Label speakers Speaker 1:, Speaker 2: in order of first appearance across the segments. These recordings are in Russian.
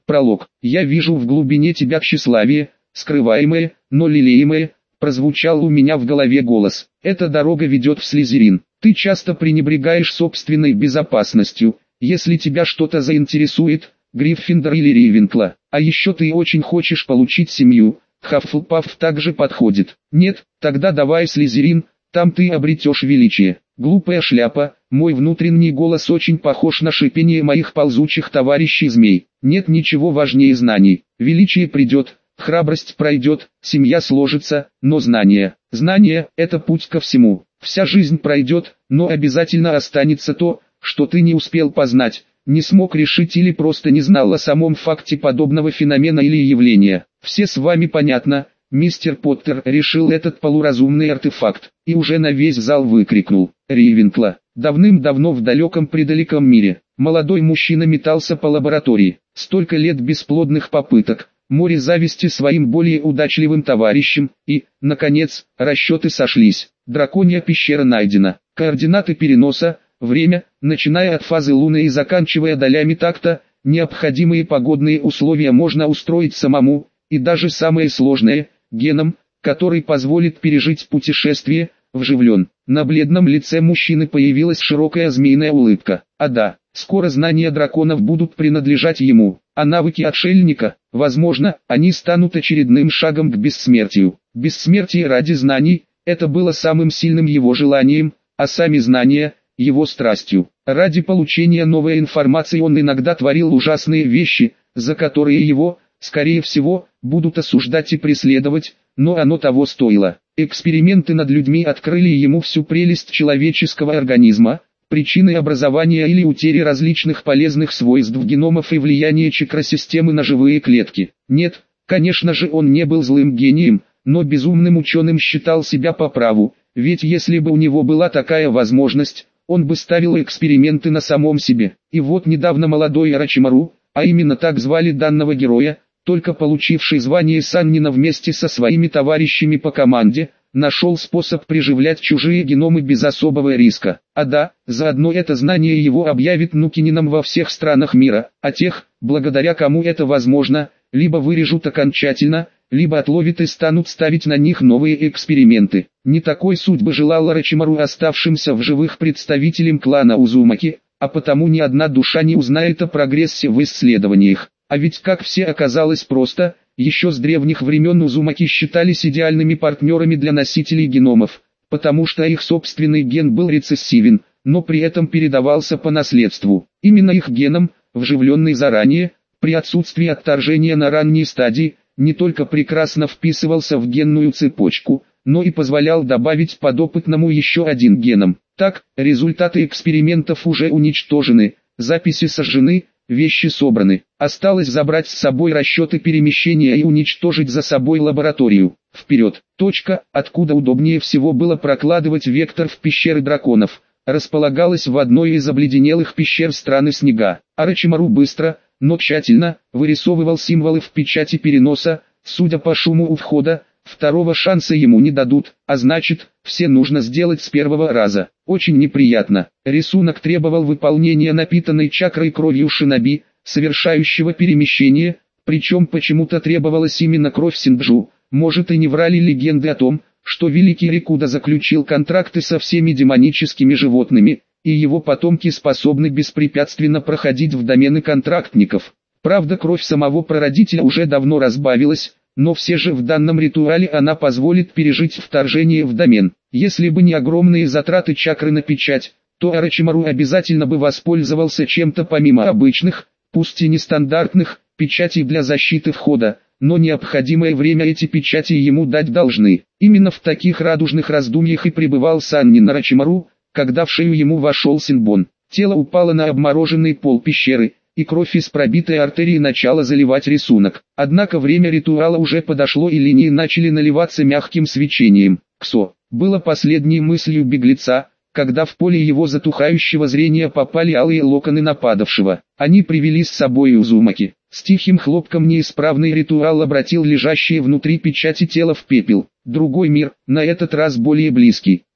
Speaker 1: Пролог. «Я вижу в глубине тебя тщеславие, скрываемое, но лелеемое», прозвучал у меня в голове голос. «Эта дорога ведет в Слизерин. Ты часто пренебрегаешь собственной безопасностью, если тебя что-то заинтересует, Гриффиндор или Рейвенкла. А еще ты очень хочешь получить семью, Хаффлпаф также подходит. Нет, тогда давай Слизерин, там ты обретешь величие». Глупая шляпа, мой внутренний голос очень похож на шипение моих ползучих товарищей змей. Нет ничего важнее знаний. Величие придет, храбрость пройдет, семья сложится, но знание. Знание – это путь ко всему. Вся жизнь пройдет, но обязательно останется то, что ты не успел познать, не смог решить или просто не знал о самом факте подобного феномена или явления. Все с вами понятно. Мистер Поттер решил этот полуразумный артефакт, и уже на весь зал выкрикнул: «Рейвенкла!» Давным-давно в далеком-предалеком мире, молодой мужчина метался по лаборатории. Столько лет бесплодных попыток, море зависти своим более удачливым товарищам, и, наконец, расчеты сошлись. Драконья пещера найдена. Координаты переноса, время, начиная от фазы Луны и заканчивая долями такта, необходимые погодные условия можно устроить самому, и даже самое сложное – геном, который позволит пережить путешествие, вживлен. На бледном лице мужчины появилась широкая змеиная улыбка. А да, скоро знания драконов будут принадлежать ему, а навыки отшельника, возможно, они станут очередным шагом к бессмертию. Бессмертие ради знаний – это было самым сильным его желанием, а сами знания – его страстью. Ради получения новой информации он иногда творил ужасные вещи, за которые его, скорее всего, будут осуждать и преследовать, но оно того стоило. Эксперименты над людьми открыли ему всю прелесть человеческого организма, причины образования или утери различных полезных свойств геномов и влияние чакросистемы на живые клетки. Нет, конечно же он не был злым гением, но безумным ученым считал себя по праву, ведь если бы у него была такая возможность, он бы ставил эксперименты на самом себе. И вот недавно молодой Орочимару, а именно так звали данного героя, только получивший звание Саннина вместе со своими товарищами по команде, нашел способ приживлять чужие геномы без особого риска. А да, заодно это знание его объявит нукинином во всех странах мира, а тех, благодаря кому это возможно, либо вырежут окончательно, либо отловят и станут ставить на них новые эксперименты. Не такой судьбы желал Орочимару оставшимся в живых представителям клана Узумаки, а потому ни одна душа не узнает о прогрессе в исследованиях. А ведь как все оказалось просто, еще с древних времен Узумаки считались идеальными партнерами для носителей геномов, потому что их собственный ген был рецессивен, но при этом передавался по наследству. Именно их геном, вживленный заранее, при отсутствии отторжения на ранней стадии, не только прекрасно вписывался в генную цепочку, но и позволял добавить подопытному еще один геном. Так, результаты экспериментов уже уничтожены, записи сожжены, вещи собраны. Осталось забрать с собой расчеты перемещения и уничтожить за собой лабораторию. Вперед. Точка, откуда удобнее всего было прокладывать вектор в пещеры драконов, располагалась в одной из обледенелых пещер страны Снега. Орочимару быстро, но тщательно, вырисовывал символы в печати переноса. Судя по шуму у входа, второго шанса ему не дадут, а значит, все нужно сделать с первого раза. Очень неприятно. Рисунок требовал выполнения напитанной чакрой кровью шиноби, совершающего перемещение, причем почему-то требовалась именно кровь Синджу. Может, и не врали легенды о том, что великий Рикуда заключил контракты со всеми демоническими животными, и его потомки способны беспрепятственно проходить в домены контрактников. Правда, кровь самого прародителя уже давно разбавилась, но все же в данном ритуале она позволит пережить вторжение в домен. Если бы не огромные затраты чакры на печать, то Орочимару обязательно бы воспользовался чем-то помимо обычных, пусть и нестандартных, печатей для защиты входа, но необходимое время эти печати ему дать должны. Именно в таких радужных раздумьях и пребывал Саннин Орочимару, когда в шею ему вошел Синбон. Тело упало на обмороженный пол пещеры, и кровь из пробитой артерии начала заливать рисунок. Однако время ритуала уже подошло и линии начали наливаться мягким свечением. Ксо было последней мыслью беглеца, когда в поле его затухающего зрения попали алые локоны нападавшего. Они привели с собой Узумаки. С тихим хлопком неисправный ритуал обратил лежащее внутри печати тело в пепел. Другой мир, на этот раз более близкий.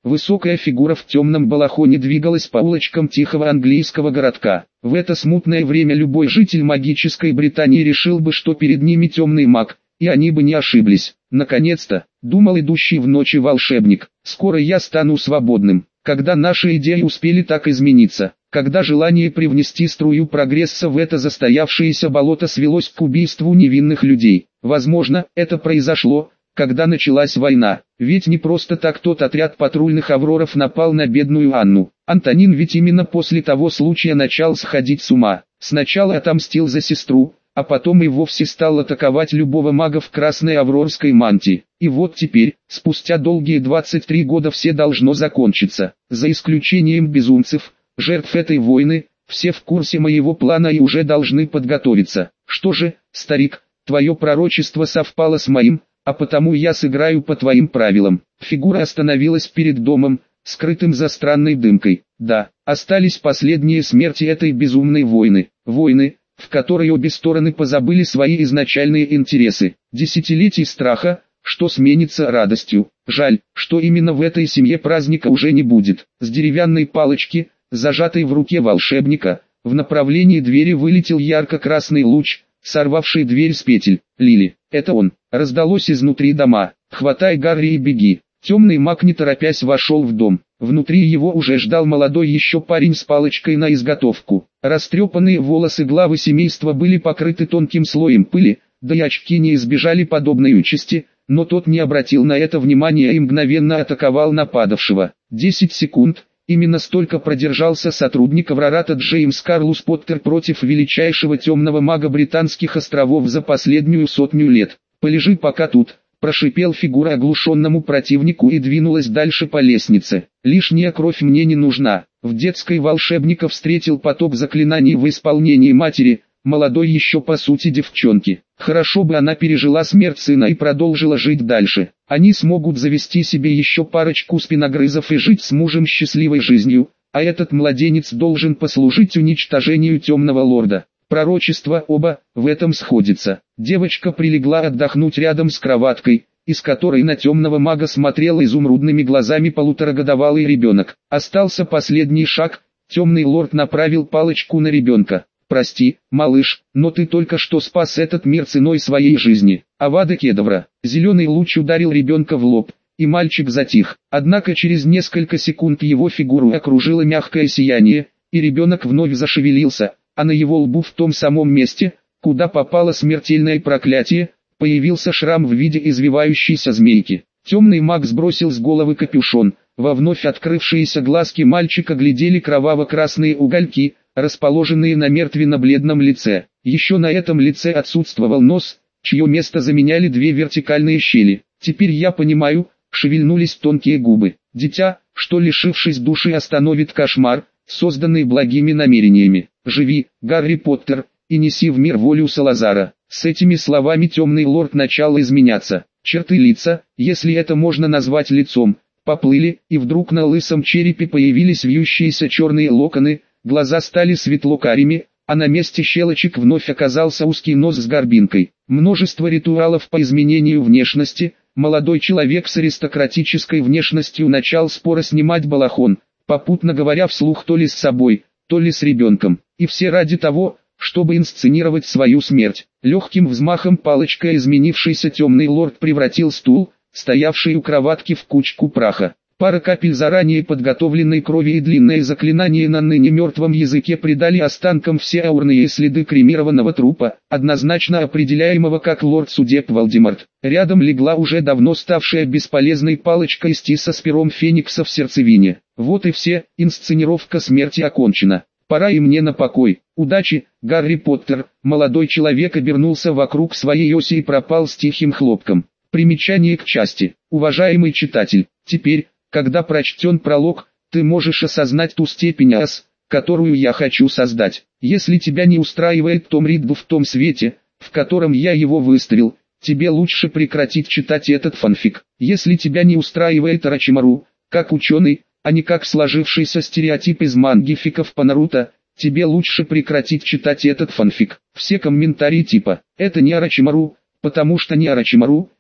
Speaker 1: Высокая фигура в темном балахоне двигалась по улочкам тихого английского городка. В это смутное время любой житель магической Британии решил бы, что перед ними темный маг, и они бы не ошиблись. Наконец-то, думал идущий в ночи волшебник, скоро я стану свободным. Когда наши идеи успели так измениться, когда желание привнести струю прогресса в это застоявшееся болото свелось к убийству невинных людей. Возможно, это произошло, когда началась война, ведь не просто так тот отряд патрульных Авроров напал на бедную Анну. Антонин ведь именно после того случая начал сходить с ума. Сначала отомстил за сестру, а потом и вовсе стал атаковать любого мага в красной аврорской мантии. И вот теперь, спустя долгие 23 года все должно закончиться. За исключением безумцев, жертв этой войны, все в курсе моего плана и уже должны подготовиться. Что же, старик, твое пророчество совпало с моим, а потому я сыграю по твоим правилам. Фигура остановилась перед домом, скрытым за странной дымкой. Да, остались последние смерти этой безумной войны. Войны, в которой обе стороны позабыли свои изначальные интересы. Десятилетий страха, что сменится радостью. Жаль, что именно в этой семье праздника уже не будет. С деревянной палочки, зажатой в руке волшебника, в направлении двери вылетел ярко-красный луч, сорвавший дверь с петель. Лили, это он, раздалось изнутри дома. Хватай Гарри и беги. Темный маг не торопясь вошел в дом. Внутри его уже ждал молодой еще парень с палочкой на изготовку. Растрепанные волосы главы семейства были покрыты тонким слоем пыли, да и очки не избежали подобной участи, но тот не обратил на это внимания и мгновенно атаковал нападавшего. 10 секунд, именно столько продержался сотрудник Аврората Джеймс Карлус Поттер против величайшего темного мага Британских островов за последнюю 100 лет. «Полежи пока тут», — прошипел фигура оглушенному противнику и двинулась дальше по лестнице. «Лишняя кровь мне не нужна». В детской волшебника встретил поток заклинаний в исполнении матери, молодой еще по сути девчонки. Хорошо бы она пережила смерть сына и продолжила жить дальше. Они смогут завести себе еще парочку спиногрызов и жить с мужем счастливой жизнью, а этот младенец должен послужить уничтожению темного лорда. Пророчества оба в этом сходятся. Девочка прилегла отдохнуть рядом с кроваткой, из которой на темного мага смотрел изумрудными глазами полуторагодовалый ребенок. Остался последний шаг, темный лорд направил палочку на ребенка. «Прости, малыш, но ты только что спас этот мир ценой своей жизни». Авада Кедавра. Зеленый луч ударил ребенка в лоб, и мальчик затих. Однако через несколько секунд его фигуру окружило мягкое сияние, и ребенок вновь зашевелился, а на его лбу в том самом месте, куда попало смертельное проклятие, появился шрам в виде извивающейся змейки. Темный маг сбросил с головы капюшон, во вновь открывшиеся глазки мальчика глядели кроваво-красные угольки, расположенные на мертвенно-бледном лице. Еще на этом лице отсутствовал нос, чье место заменяли две вертикальные щели. «Теперь я понимаю», — шевельнулись тонкие губы. «Дитя, что лишившись души остановит кошмар, созданный благими намерениями. Живи, Гарри Поттер, и неси в мир волю Салазара». С этими словами темный лорд начал изменяться. Черты лица, если это можно назвать лицом, поплыли, и вдруг на лысом черепе появились вьющиеся черные локоны, глаза стали светло-карими, а на месте щелочек вновь оказался узкий нос с горбинкой. Множество ритуалов по изменению внешности. Молодой человек с аристократической внешностью начал споро снимать балахон, попутно говоря вслух то ли с собой, то ли с ребенком. И все ради того, чтобы инсценировать свою смерть. Легким взмахом палочкой изменившийся темный лорд превратил стул, стоявший у кроватки, в кучку праха. Пара капель заранее подготовленной крови и длинное заклинание на ныне мертвом языке придали останкам все аурные следы кремированного трупа, однозначно определяемого как лорд судеб Волдеморт. Рядом легла уже давно ставшая бесполезной палочка из тиса с пером феникса в сердцевине. Вот и все, инсценировка смерти окончена. Пора и мне на покой. Удачи, Гарри Поттер. Молодой человек обернулся вокруг своей оси и пропал с тихим хлопком. Примечание к части. Уважаемый читатель, теперь, когда прочтен пролог, ты можешь осознать ту степень которую я хочу создать. Если тебя не устраивает Том Ридл в том свете, в котором я его выставил, тебе лучше прекратить читать этот фанфик. Если тебя не устраивает Орочимару, как ученый, а не как сложившийся стереотип из мангификов по Наруто, тебе лучше прекратить читать этот фанфик. Все комментарии типа «это не Орочимару», потому что не Орочимару,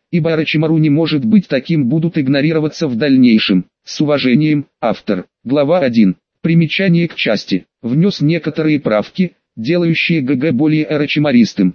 Speaker 1: ибо Орочимару не может быть таким, будут игнорироваться в дальнейшем. С уважением, автор. Глава 1. Примечание к части. Внес некоторые правки, делающие ГГ более орочимаристым.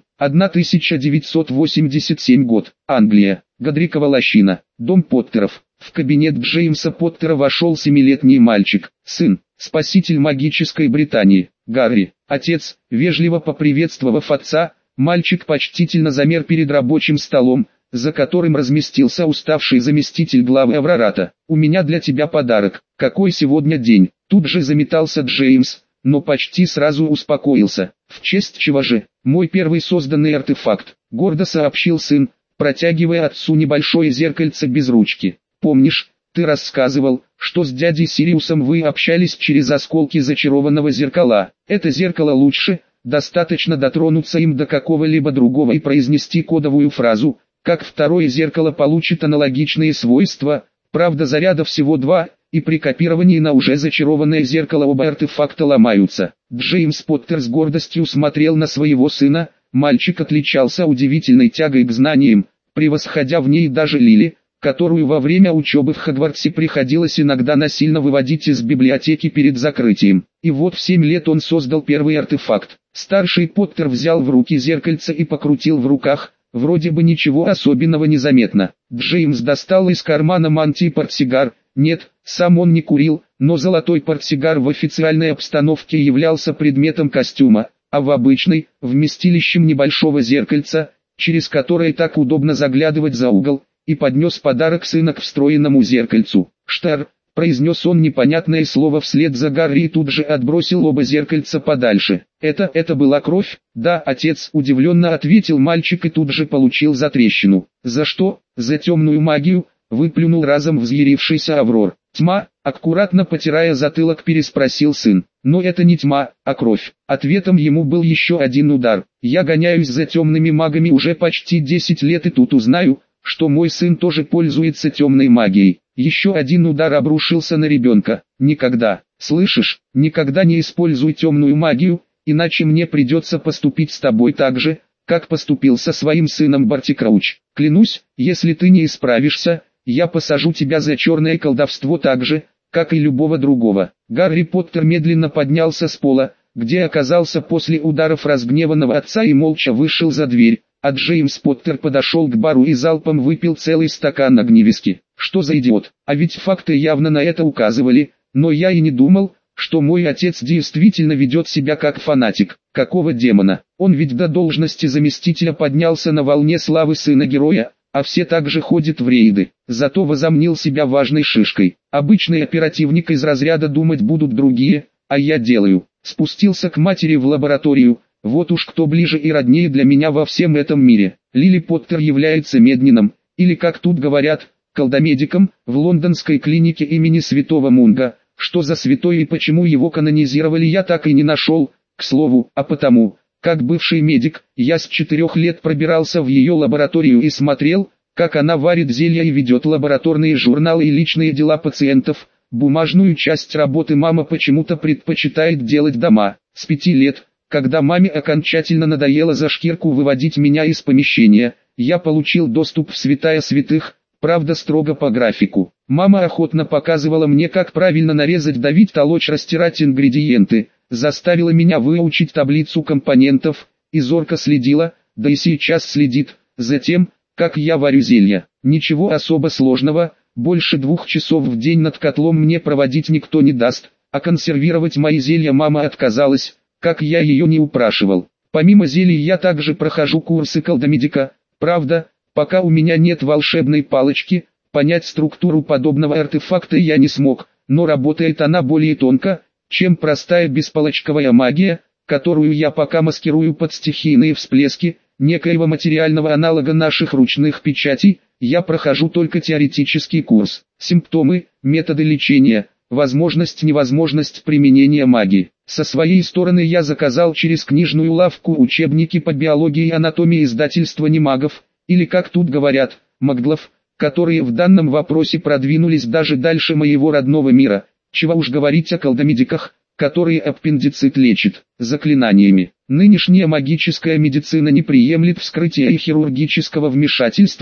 Speaker 1: 1987 год. Англия. Годрикова лощина. Дом Поттеров. В кабинет Джеймса Поттера вошел 7-летний мальчик, сын, спаситель магической Британии, Гарри. Отец, вежливо поприветствовав отца, мальчик почтительно замер перед рабочим столом, за которым разместился уставший заместитель главы Аврората. «У меня для тебя подарок. Какой сегодня день?» Тут же заметался Джеймс, но почти сразу успокоился. «В честь чего же? Мой первый созданный артефакт», — гордо сообщил сын, протягивая отцу небольшое зеркальце без ручки. «Помнишь, ты рассказывал, что с дядей Сириусом вы общались через осколки зачарованного зеркала? Это зеркало лучше, достаточно дотронуться им до какого-либо другого и произнести кодовую фразу, как второе зеркало получит аналогичные свойства, правда заряда всего 2, и при копировании на уже зачарованное зеркало оба артефакта ломаются». Джеймс Поттер с гордостью смотрел на своего сына, мальчик отличался удивительной тягой к знаниям, превосходя в ней даже Лили, которую во время учебы в Хогвартсе приходилось иногда насильно выводить из библиотеки перед закрытием. И вот в 7 лет он создал первый артефакт. Старший Поттер взял в руки зеркальце и покрутил в руках, вроде бы ничего особенного не заметно. Джеймс достал из кармана мантии портсигар. Нет, сам он не курил, но золотой портсигар в официальной обстановке являлся предметом костюма, а в обычной – вместилищем небольшого зеркальца, через которое так удобно заглядывать за угол, и поднес подарок сына к встроенному зеркальцу. «Штар», — произнес он непонятное слово вслед за Гарри и тут же отбросил оба зеркальца подальше. Это была кровь?» «Да, отец», — удивленно ответил мальчик и тут же получил затрещину. «За что?» «За темную магию», — выплюнул разом взъярившийся Аврор. «Тьма», — аккуратно потирая затылок, переспросил сын. «Но это не тьма, а кровь». Ответом ему был еще один удар. «Я гоняюсь за темными магами уже почти 10 лет и тут узнаю, что мой сын тоже пользуется темной магией». Еще один удар обрушился на ребенка. «Никогда, слышишь, никогда не используй темную магию, иначе мне придется поступить с тобой так же, как поступил со своим сыном Барти Крауч. Клянусь, если ты не исправишься, я посажу тебя за черное колдовство так же, как и любого другого». Гарри Поттер медленно поднялся с пола, где оказался после ударов разгневанного отца, и молча вышел за дверь. А Джеймс Поттер подошел к бару и залпом выпил целый стакан огневиски. «Что за идиот? А ведь факты явно на это указывали, но я и не думал, что мой отец действительно ведет себя как фанатик. Какого демона? Он ведь до должности заместителя поднялся на волне славы сына героя, а все также ходят в рейды. Зато возомнил себя важной шишкой. Обычный оперативник из разряда думать будут другие, а я делаю». Спустился к матери в лабораторию. Вот уж кто ближе и роднее для меня во всем этом мире. Лили Поттер является меднином, или как тут говорят, колдомедиком, в лондонской клинике имени Святого Мунга. Что за святой и почему его канонизировали, я так и не нашел. К слову, а потому, как бывший медик, я с 4 лет пробирался в ее лабораторию и смотрел, как она варит зелья и ведет лабораторные журналы и личные дела пациентов. Бумажную часть работы мама почему-то предпочитает делать дома. С 5 лет, когда маме окончательно надоело за шкирку выводить меня из помещения, я получил доступ в святая святых, правда строго по графику. Мама охотно показывала мне, как правильно нарезать, давить, толочь, растирать ингредиенты, заставила меня выучить таблицу компонентов, и зорко следила, да и сейчас следит, за тем, как я варю зелья. Ничего особо сложного, больше 2 часов в день над котлом мне проводить никто не даст, а консервировать мои зелья мама отказалась, как я ее не упрашивал. Помимо зелий я также прохожу курсы колдомедика, правда, пока у меня нет волшебной палочки, понять структуру подобного артефакта я не смог, но работает она более тонко, чем простая беспалочковая магия, которую я пока маскирую под стихийные всплески, некоего материального аналога наших ручных печатей. Я прохожу только теоретический курс. Симптомы, методы лечения, возможность-невозможность применения магии. Со своей стороны я заказал через книжную лавку учебники по биологии и анатомии издательства немагов, или как тут говорят, маглов, которые в данном вопросе продвинулись даже дальше моего родного мира. Чего уж говорить о колдомедиках, которые аппендицит лечат заклинаниями. Нынешняя магическая медицина не приемлет вскрытия и хирургического вмешательства,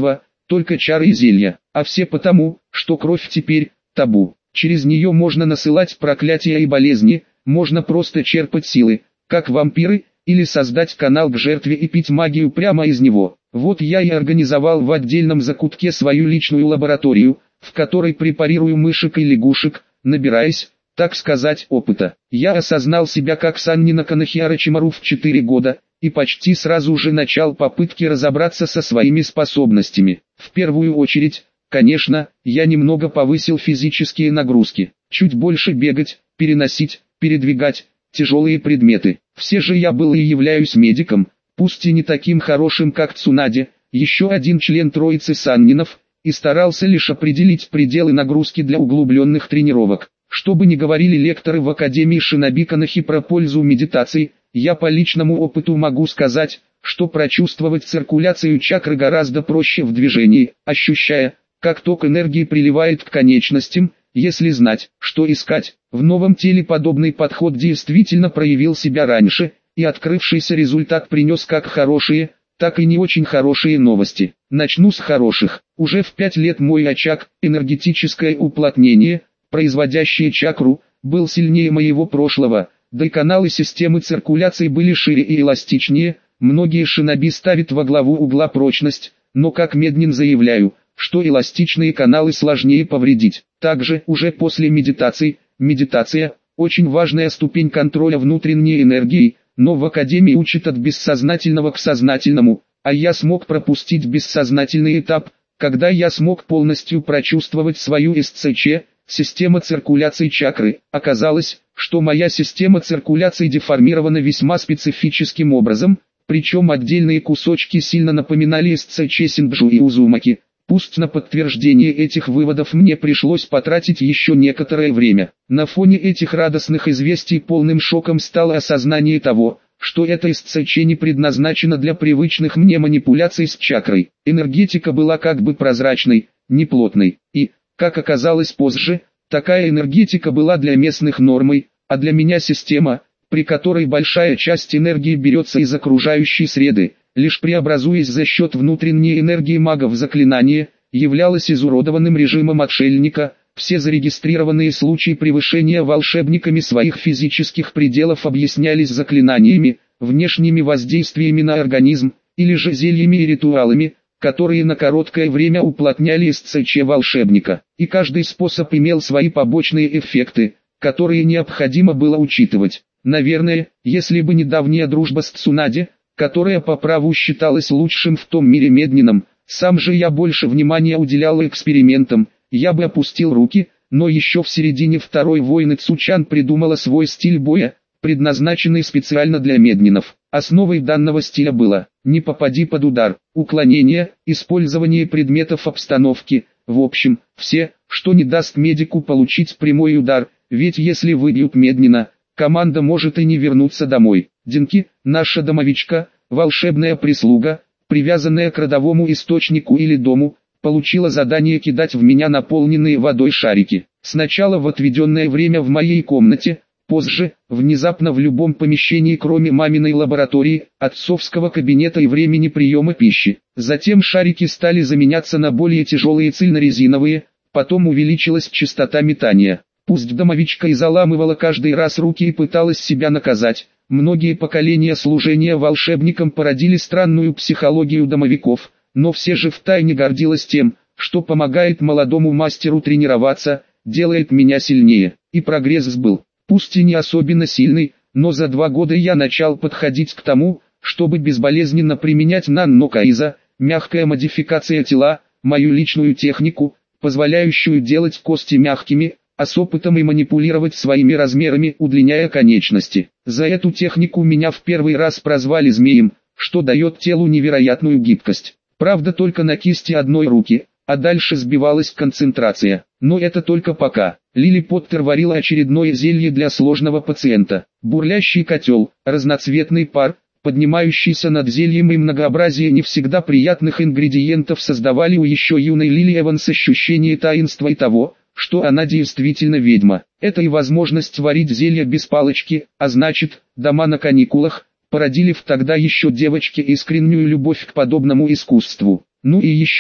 Speaker 1: только чары и зелья, а все потому, что кровь теперь табу. Через нее можно насылать проклятия и болезни, можно просто черпать силы, как вампиры, или создать канал к жертве и пить магию прямо из него. Вот я и организовал в отдельном закутке свою личную лабораторию, в которой препарирую мышек и лягушек, набираясь, так сказать, опыта. Я осознал себя как Саннина Канахиара-Чимару в 4 года, и почти сразу же начал попытки разобраться со своими способностями. В первую очередь, конечно, я немного повысил физические нагрузки. Чуть больше бегать, переносить, передвигать тяжелые предметы. Все же я был и являюсь медиком, пусть и не таким хорошим как Цунаде, еще один член троицы Саннинов, и старался лишь определить пределы нагрузки для углубленных тренировок. Что бы ни говорили лекторы в Академии Шиноби Канахи про пользу медитации, я по личному опыту могу сказать, что прочувствовать циркуляцию чакры гораздо проще в движении, ощущая, как ток энергии приливает к конечностям, если знать, что искать. В новом теле подобный подход действительно проявил себя раньше, и открывшийся результат принес как хорошие, так и не очень хорошие новости. Начну с хороших. Уже в 5 лет мой очаг, энергетическое уплотнение, производящее чакру, был сильнее моего прошлого, да и каналы системы циркуляции были шире и эластичнее. Многие шиноби ставят во главу угла прочность, но как Меднин заявляю, что эластичные каналы сложнее повредить. Также, уже после медитации, медитация – очень важная ступень контроля внутренней энергии, но в Академии учат от бессознательного к сознательному, а я смог пропустить бессознательный этап, когда я смог полностью прочувствовать свою СЦЧ, система циркуляции чакры. Оказалось, что моя система циркуляции деформирована весьма специфическим образом, причем отдельные кусочки сильно напоминали СЦЧ Синджу и Узумаки. Пусть на подтверждение этих выводов мне пришлось потратить еще некоторое время. На фоне этих радостных известий полным шоком стало осознание того, что эта СЦЧ не предназначена для привычных мне манипуляций с чакрой. Энергетика была как бы прозрачной, неплотной, и, как оказалось позже, такая энергетика была для местных нормой, а для меня система, при которой большая часть энергии берется из окружающей среды, лишь преобразуясь за счет внутренней энергии мага в заклинание, являлась изуродованным режимом отшельника. Все зарегистрированные случаи превышения волшебниками своих физических пределов объяснялись заклинаниями, внешними воздействиями на организм, или же зельями и ритуалами, которые на короткое время уплотняли СЦЧ волшебника. И каждый способ имел свои побочные эффекты, которые необходимо было учитывать. Наверное, если бы недавняя дружба с Цунаде, которая по праву считалась лучшим в том мире Меднином, сам же я больше внимания уделял экспериментам, я бы опустил руки, но еще в середине второй войны Цучан придумала свой стиль боя, предназначенный специально для Меднинов. Основой данного стиля было «не попади под удар», уклонение, использование предметов обстановки, в общем, все, что не даст медику получить прямой удар, ведь если выбьют Меднина, команда может и не вернуться домой. Денки, наша домовичка, волшебная прислуга, привязанная к родовому источнику или дому, получила задание кидать в меня наполненные водой шарики. Сначала в отведенное время в моей комнате, позже, внезапно в любом помещении кроме маминой лаборатории, отцовского кабинета и времени приема пищи. Затем шарики стали заменяться на более тяжелые цельнорезиновые, потом увеличилась частота метания. Пусть домовичка и заламывала каждый раз руки и пыталась себя наказать, многие поколения служения волшебникам породили странную психологию домовиков, но все же втайне гордилась тем, что помогает молодому мастеру тренироваться, делает меня сильнее. И прогресс был, пусть и не особенно сильный, но за 2 года я начал подходить к тому, чтобы безболезненно применять нано-кайза, мягкая модификация тела, мою личную технику, позволяющую делать кости мягкими, а с опытом и манипулировать своими размерами, удлиняя конечности. За эту технику меня в первый раз прозвали змеем, что дает телу невероятную гибкость. Правда только на кисти одной руки, а дальше сбивалась концентрация. Но это только пока. Лили Поттер варила очередное зелье для сложного пациента. Бурлящий котел, разноцветный пар, поднимающийся над зельем и многообразие не всегда приятных ингредиентов создавали у еще юной Лили Эванс ощущение таинства и того, что она действительно ведьма. Это и возможность варить зелья без палочки, а значит, дома на каникулах, породили в тогда еще девочке искреннюю любовь к подобному искусству. Ну и еще то,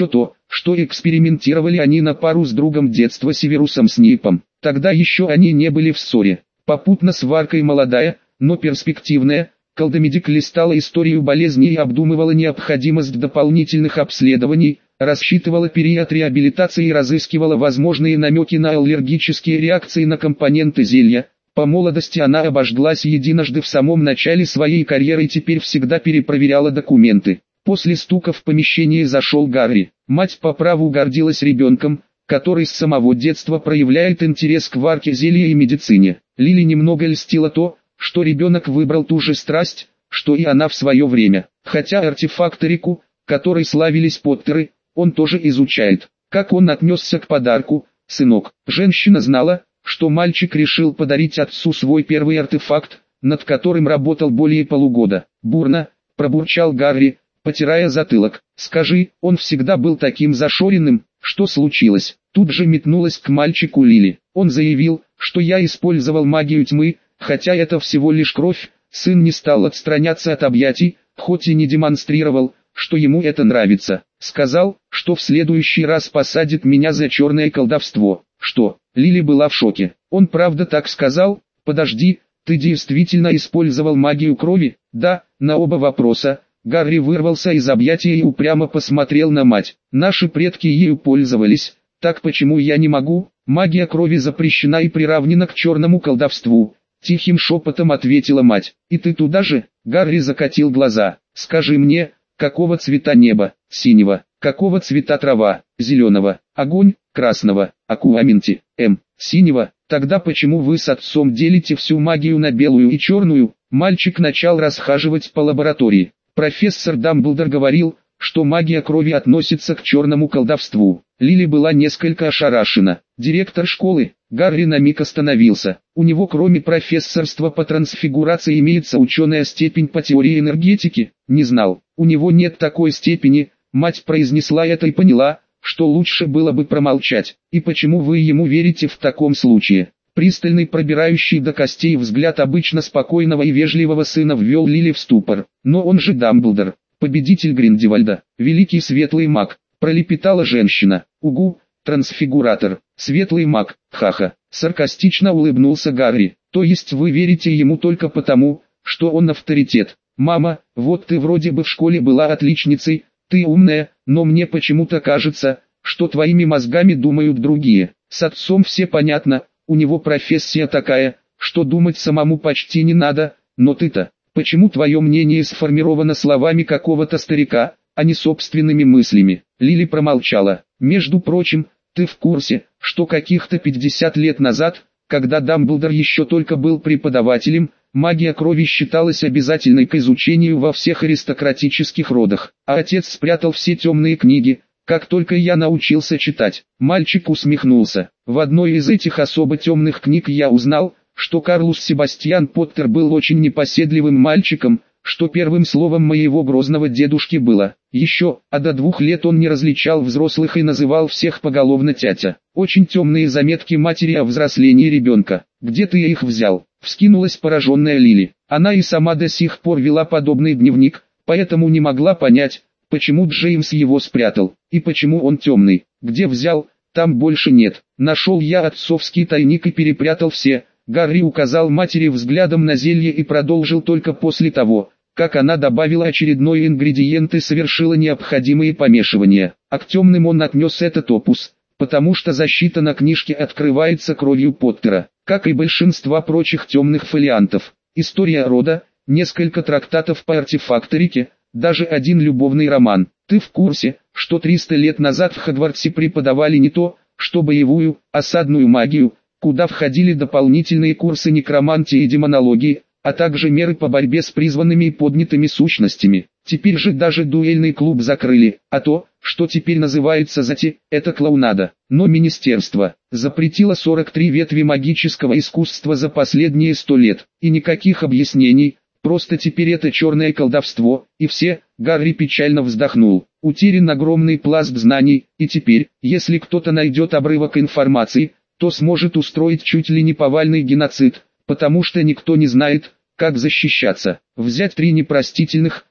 Speaker 1: что экспериментировали они на пару с другом детства Северусом Снейпом. Тогда еще они не были в ссоре. Попутно с Варкой молодая, но перспективная, колдомедик листала историю болезни и обдумывала необходимость дополнительных обследований, рассчитывала период реабилитации и разыскивала возможные намеки на аллергические реакции на компоненты зелья. По молодости она обожглась единожды в самом начале своей карьеры и теперь всегда перепроверяла документы. После стука в помещении зашел Гарри. Мать по праву гордилась ребенком, который с самого детства проявляет интерес к варке зелья и медицине. Лили немного льстило то, что ребенок выбрал ту же страсть, что и она в свое время. Хотя артефакторику, которой славились Поттеры, он тоже изучает. Как он отнесся к подарку, сынок? Женщина знала, что мальчик решил подарить отцу свой первый артефакт, над которым работал более полугода. Бурно, пробурчал Гарри, потирая затылок. Скажи, он всегда был таким зашоренным, что случилось? Тут же метнулась к мальчику Лили. Он заявил, что я использовал магию тьмы, хотя это всего лишь кровь. Сын не стал отстраняться от объятий, хоть и не демонстрировал, что ему это нравится. Сказал, что в следующий раз посадит меня за черное колдовство. Что? Лили была в шоке. Он правда так сказал? Подожди, ты действительно использовал магию крови? Да, на оба вопроса. Гарри вырвался из объятия и упрямо посмотрел на мать. Наши предки ею пользовались, так почему я не могу? Магия крови запрещена и приравнена к черному колдовству. Тихим шепотом ответила мать. И ты туда же? Гарри закатил глаза. Скажи мне, какого цвета небо? Синего. Какого цвета трава? Зеленого. Огонь? Красного. Акуаменти? Синего. Тогда почему вы с отцом делите всю магию на белую и черную? Мальчик начал расхаживать по лаборатории. Профессор Дамблдор говорил, что магия крови относится к черному колдовству. Лили была несколько ошарашена. Директор школы, Гарри на миг остановился. У него кроме профессорства по трансфигурации имеется ученая степень по теории энергетики? Не знал. У него нет такой степени. Мать произнесла это и поняла, что лучше было бы промолчать. И почему вы ему верите в таком случае? Пристальный, пробирающий до костей взгляд обычно спокойного и вежливого сына ввел Лили в ступор. Но он же Дамблдор, победитель Гриндевальда, великий светлый маг, пролепетала женщина. Угу, трансфигуратор, светлый маг, ха-ха, саркастично улыбнулся Гарри. То есть вы верите ему только потому, что он авторитет? Мама, вот ты вроде бы в школе была отличницей, ты умная, но мне почему-то кажется, что твоими мозгами думают другие. С отцом все понятно. У него профессия такая, что думать самому почти не надо, но ты-то, почему твое мнение сформировано словами какого-то старика, а не собственными мыслями? Лили промолчала. Между прочим, ты в курсе, что каких-то 50 лет назад, когда Дамблдор еще только был преподавателем, магия крови считалась обязательной к изучению во всех аристократических родах, а отец спрятал все темные книги, как только я научился читать. Мальчик усмехнулся. В одной из этих особо темных книг я узнал, что Карлус Себастьян Поттер был очень непоседливым мальчиком, что первым словом моего грозного дедушки было «еще», а до 2 лет он не различал взрослых и называл всех поголовно тятя. Очень темные заметки матери о взрослении ребенка. Где ты их взял? Вскинулась пораженная Лили. Она и сама до сих пор вела подобный дневник, поэтому не могла понять, почему Джеймс его спрятал, и почему он темный. Где взял, там больше нет. Нашел я отцовский тайник и перепрятал все. Гарри указал матери взглядом на зелье и продолжил только после того, как она добавила очередной ингредиент и совершила необходимые помешивания. А к темным он отнес этот опус, потому что защита на книжке открывается кровью Поттера, как и большинства прочих темных фолиантов. История рода, несколько трактатов по артефакторике, даже один любовный роман. Ты в курсе, что 300 лет назад в Хогвартсе преподавали не то, что боевую, осадную магию, куда входили дополнительные курсы некромантии и демонологии, а также меры по борьбе с призванными и поднятыми сущностями. Теперь же даже дуэльный клуб закрыли, а то, что теперь называется это клоунада. Но министерство запретило 43 ветви магического искусства за последние 100 лет, и никаких объяснений. Просто теперь это черное колдовство, и все. Гарри печально вздохнул. Утерян огромный пласт знаний, и теперь, если кто-то найдет обрывок информации, то сможет устроить чуть ли не повальный геноцид, потому что никто не знает, как защищаться. Взять 3 непростительных,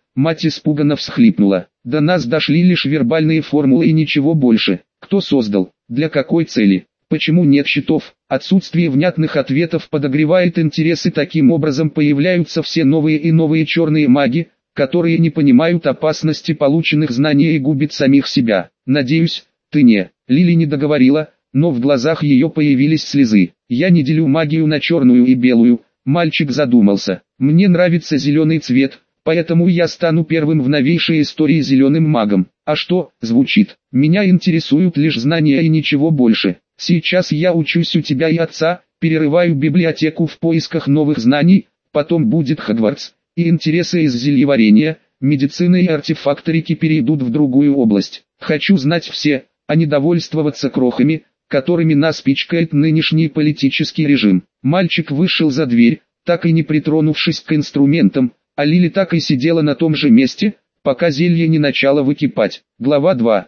Speaker 1: Мать испуганно всхлипнула. До нас дошли лишь вербальные формулы и ничего больше. Кто создал? Для какой цели? Почему нет счетов? Отсутствие внятных ответов подогревает интересы, таким образом появляются все новые и новые черные маги, которые не понимают опасности полученных знаний и губят самих себя. Надеюсь, ты не... Лили не договорила, но в глазах ее появились слезы. Я не делю магию на черную и белую. Мальчик задумался. Мне нравится зеленый цвет, поэтому я стану первым в новейшей истории зеленым магом. А что, звучит? Меня интересуют лишь знания и ничего больше. Сейчас я учусь у тебя и отца, перерываю библиотеку в поисках новых знаний, потом будет Хогвартс, и интересы из зельеварения, медицины и артефакторики перейдут в другую область. Хочу знать все, а не довольствоваться крохами, которыми нас пичкает нынешний политический режим. Мальчик вышел за дверь, так и не притронувшись к инструментам, а Лили так и сидела на том же месте, пока зелье не начало выкипать. Глава 2.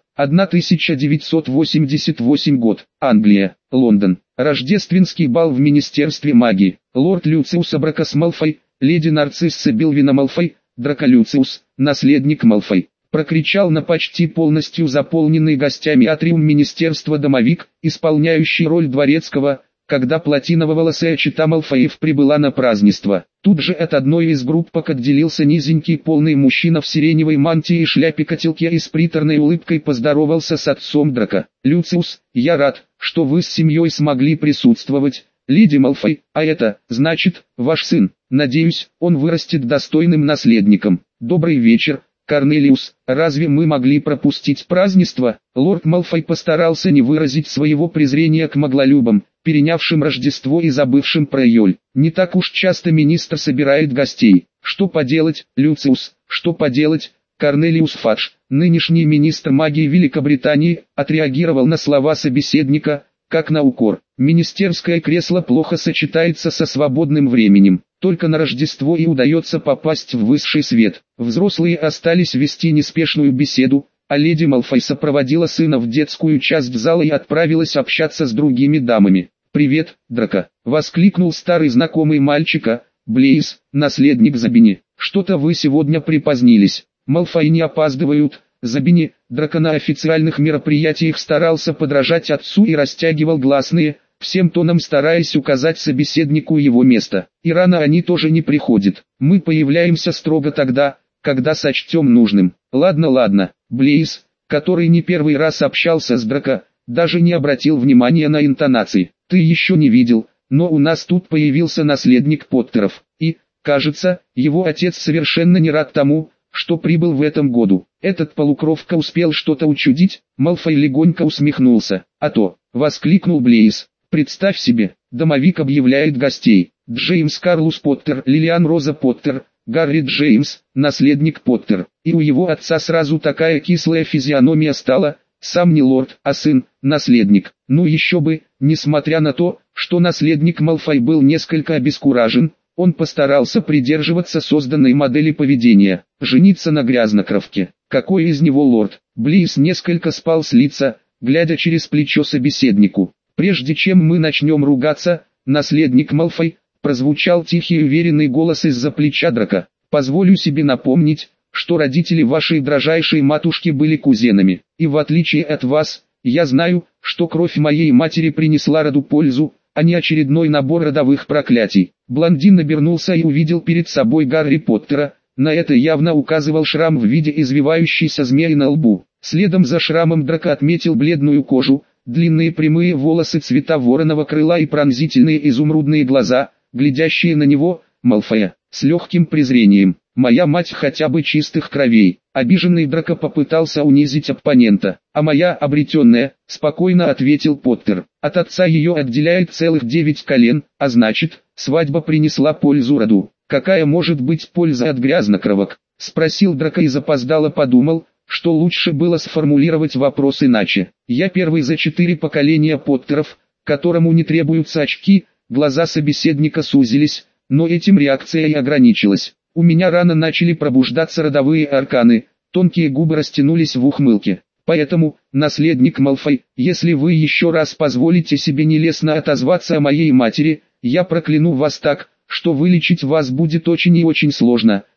Speaker 1: 1988 год. Англия. Лондон. Рождественский бал в Министерстве магии. Лорд Люциус Абракас Малфой, леди Нарцисса Билвина Малфой, Драко Люциус, наследник Малфой, прокричал на почти полностью заполненный гостями атриум Министерства домовик, исполняющий роль дворецкого, когда платиново-волосая чета Малфоев прибыла на празднество. Тут же от одной из группок отделился низенький полный мужчина в сиреневой мантии и шляпе-котелке и с приторной улыбкой поздоровался с отцом Драко. «Люциус, я рад, что вы с семьей смогли присутствовать, леди Малфой, а это, значит, ваш сын. Надеюсь, он вырастет достойным наследником. Добрый вечер, Корнелиус, разве мы могли пропустить празднество?» Лорд Малфой постарался не выразить своего презрения к маглолюбам, перенявшим Рождество и забывшим про Йоль. Не так уж часто министр собирает гостей. Что поделать, Люциус, что поделать? Корнелиус Фадж, нынешний министр магии Великобритании, отреагировал на слова собеседника, как на укор. Министерское кресло плохо сочетается со свободным временем. Только на Рождество и удается попасть в высший свет. Взрослые остались вести неспешную беседу, а леди Малфой сопроводила сына в детскую часть зала и отправилась общаться с другими дамами. «Привет, Драко!» — воскликнул старый знакомый мальчика, Блейз, наследник Забини. «Что-то вы сегодня припозднились. Малфой не опаздывают». Забини, Драко на официальных мероприятиях старался подражать отцу и растягивал гласные, всем тоном стараясь указать собеседнику его место. И рано они тоже не приходят. Мы появляемся строго тогда, когда сочтем нужным. Ладно. Блейз, который не первый раз общался с Драко, даже не обратил внимания на интонации. Ты еще не видел, но у нас тут появился наследник Поттеров. И, кажется, его отец совершенно не рад тому, что прибыл в этом году. Этот полукровка успел что-то учудить. Малфой легонько усмехнулся. «А то», — воскликнул Блейз, — «представь себе, домовик объявляет гостей. Джеймс Карлус Поттер, Лилиан Роза Поттер, Гарри Джеймс, наследник Поттер». И у его отца сразу такая кислая физиономия стала, сам не лорд, а сын, наследник. Ну еще бы, несмотря на то, что наследник Малфой был несколько обескуражен, он постарался придерживаться созданной модели поведения, жениться на грязнокровке. Какой из него лорд? Блейз несколько спал с лица, глядя через плечо собеседнику. «Прежде чем мы начнем ругаться, наследник Малфой», прозвучал тихий и уверенный голос из-за плеча Драко. «Позволю себе напомнить, что родители вашей дрожайшей матушки были кузенами, и в отличие от вас, я знаю, что кровь моей матери принесла роду пользу, а не очередной набор родовых проклятий». Блондин обернулся и увидел перед собой Гарри Поттера, на это явно указывал шрам в виде извивающейся змеи на лбу. Следом за шрамом Драко отметил бледную кожу, длинные прямые волосы цвета вороного крыла и пронзительные изумрудные глаза, глядящие на него, Малфоя, с легким презрением. «Моя мать хотя бы чистых кровей». Обиженный Драко попытался унизить оппонента. «А моя обретенная», спокойно ответил Поттер. «От отца ее отделяет целых 9 колен, а значит, свадьба принесла пользу роду». «Какая может быть польза от грязнокровок?» спросил Драко и запоздало подумал, что лучше было сформулировать вопрос иначе. «Я первый за 4 поколения Поттеров, которому не требуются очки». Глаза собеседника сузились, но этим реакция и ограничилась. «У меня рано начали пробуждаться родовые арканы», тонкие губы растянулись в ухмылке. «Поэтому, наследник Малфой, если вы еще раз позволите себе нелестно отозваться о моей матери, я прокляну вас так, что вылечить вас будет очень и очень сложно».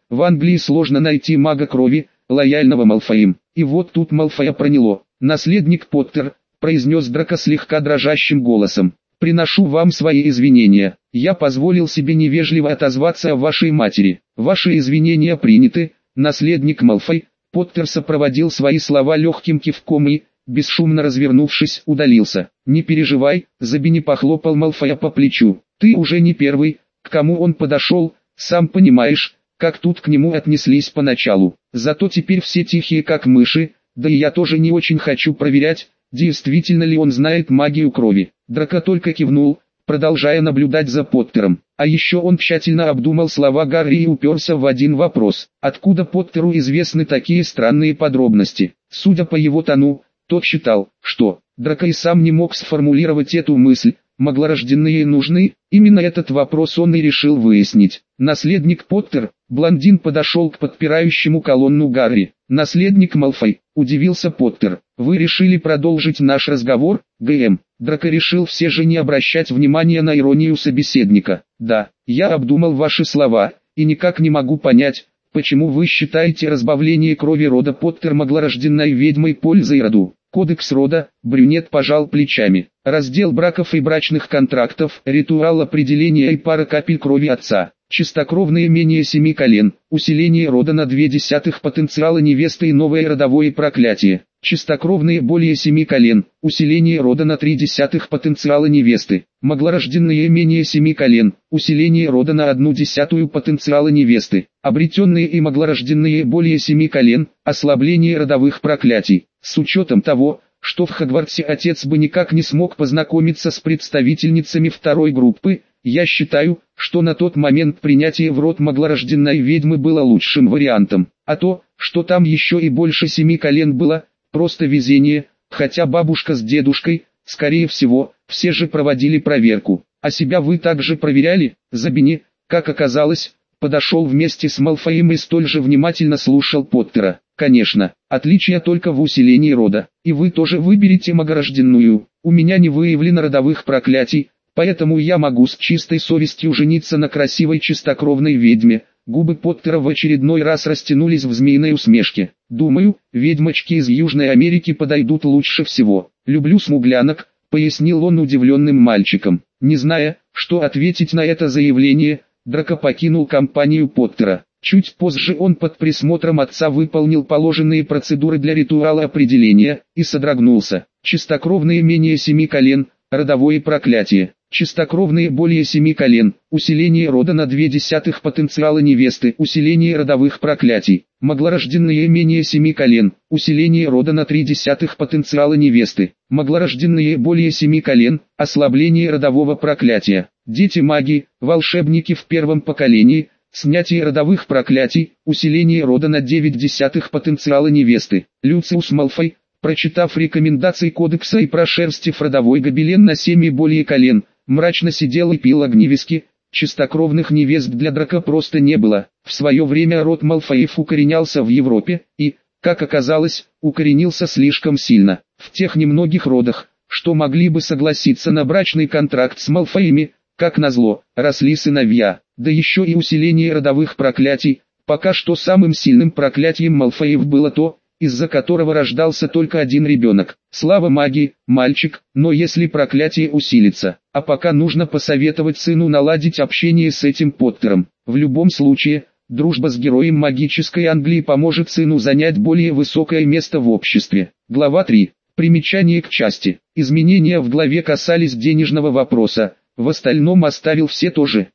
Speaker 1: в Англии сложно найти мага крови, лояльного Малфоем. И вот тут Малфоя проняло. «Наследник Поттер», — произнес Драко слегка дрожащим голосом, — «приношу вам свои извинения. Я позволил себе невежливо отозваться о вашей матери. Ваши извинения приняты, наследник Малфой». Поттер сопроводил свои слова легким кивком и, бесшумно развернувшись, удалился. «Не переживай», — Забини похлопал Малфоя по плечу. «Ты уже не первый, к кому он подошел, сам понимаешь, как тут к нему отнеслись поначалу. Зато теперь все тихие как мыши, да и я тоже не очень хочу проверять, действительно ли он знает магию крови». Драко только кивнул, продолжая наблюдать за Поттером. А еще он тщательно обдумал слова Гарри и уперся в один вопрос. Откуда Поттеру известны такие странные подробности? Судя по его тону, тот считал, что Драко и сам не мог сформулировать эту мысль. Маглорожденные нужны? Именно этот вопрос он и решил выяснить. «Наследник Поттер», блондин подошел к подпирающему колонну Гарри. «Наследник Малфой», удивился Поттер. «Вы решили продолжить наш разговор, ГМ?» Драко решил все же не обращать внимания на иронию собеседника. «Да, я обдумал ваши слова, и никак не могу понять, почему вы считаете разбавление крови рода Поттер маглорожденной ведьмой пользой роду». Кодекс рода, брюнет пожал плечами. Раздел браков и брачных контрактов, ритуал определения и пара капель крови отца. Чистокровные менее 7 колен, усиление рода на 0,2 потенциала невесты и новое родовое проклятие. Чистокровные более 7 колен, усиление рода на 0,3 потенциала невесты. Маглорожденные менее 7 колен, усиление рода на 0,1 потенциала невесты. Обретенные и маглорожденные более 7 колен, ослабление родовых проклятий. С учетом того, что в Хогвартсе отец бы никак не смог познакомиться с представительницами второй группы, я считаю, что на тот момент принятие в род маглорожденной ведьмы было лучшим вариантом. А то, что там еще и больше 7 колен было, просто везение, хотя бабушка с дедушкой, скорее всего, все же проводили проверку. А себя вы также проверяли? Забини, как оказалось, подошел вместе с Малфоем и столь же внимательно слушал Поттера. Конечно, отличие только в усилении рода. И вы тоже выберете маглорожденную. У меня не выявлено родовых проклятий, поэтому я могу с чистой совестью жениться на красивой чистокровной ведьме. Губы Поттера в очередной раз растянулись в змеиной усмешке. Думаю, ведьмочки из Южной Америки подойдут лучше всего. Люблю смуглянок, пояснил он удивленным мальчиком. Не зная, что ответить на это заявление, Драко покинул компанию Поттера. Чуть позже он под присмотром отца выполнил положенные процедуры для ритуала определения, и содрогнулся. Чистокровные менее 7 колен, родовое проклятие. Чистокровные более 7 колен, усиление рода на 0,2 потенциала невесты, усиление родовых проклятий. Маглорожденные менее 7 колен, усиление рода на 0,3 потенциала невесты. Маглорожденные более 7 колен, ослабление родового проклятия. Дети маги, волшебники в первом поколении, снятие родовых проклятий, усиление рода на 0,9 потенциала невесты. Люциус Малфой, прочитав рекомендации кодекса и прошерстив родовой гобелен на 7 и более колен, мрачно сидел и пил огневиски. Чистокровных невест для Драко просто не было. В свое время род Малфоев укоренялся в Европе и, как оказалось, укоренился слишком сильно. В тех немногих родах, что могли бы согласиться на брачный контракт с Малфоями, как назло, росли сыновья, да еще и усиление родовых проклятий. Пока что самым сильным проклятием Малфоев было то, из-за которого рождался только один ребенок. Слава магии, мальчик, но если проклятие усилится, а пока нужно посоветовать сыну наладить общение с этим Поттером. В любом случае, дружба с героем магической Англии поможет сыну занять более высокое место в обществе. Глава 3. Примечание к части. Изменения в главе касались денежного вопроса. В остальном оставил все то же.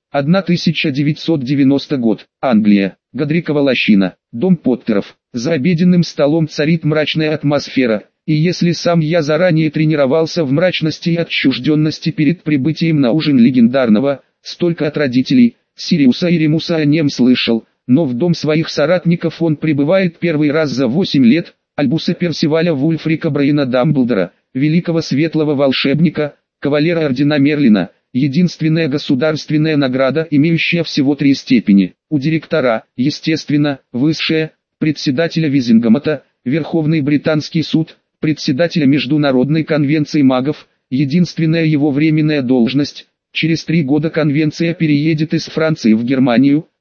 Speaker 1: 1990 год. Англия. Годрикова лощина. Дом Поттеров. За обеденным столом царит мрачная атмосфера, и если сам я заранее тренировался в мрачности и отчужденности перед прибытием на ужин легендарного, столько от родителей, Сириуса и Ремуса о нем слышал, но в дом своих соратников он прибывает первый раз за 8 лет, Альбуса Персиваля Вульфрика Брейна Дамблдора, великого светлого волшебника, кавалера ордена Мерлина. Единственная государственная награда, имеющая всего 3 степени. У директора, естественно, высшая, председателя Визингамата, Верховный британский суд, председателя Международной конвенции магов, единственная его временная должность. Через 3 года конвенция переедет из Франции в Германию,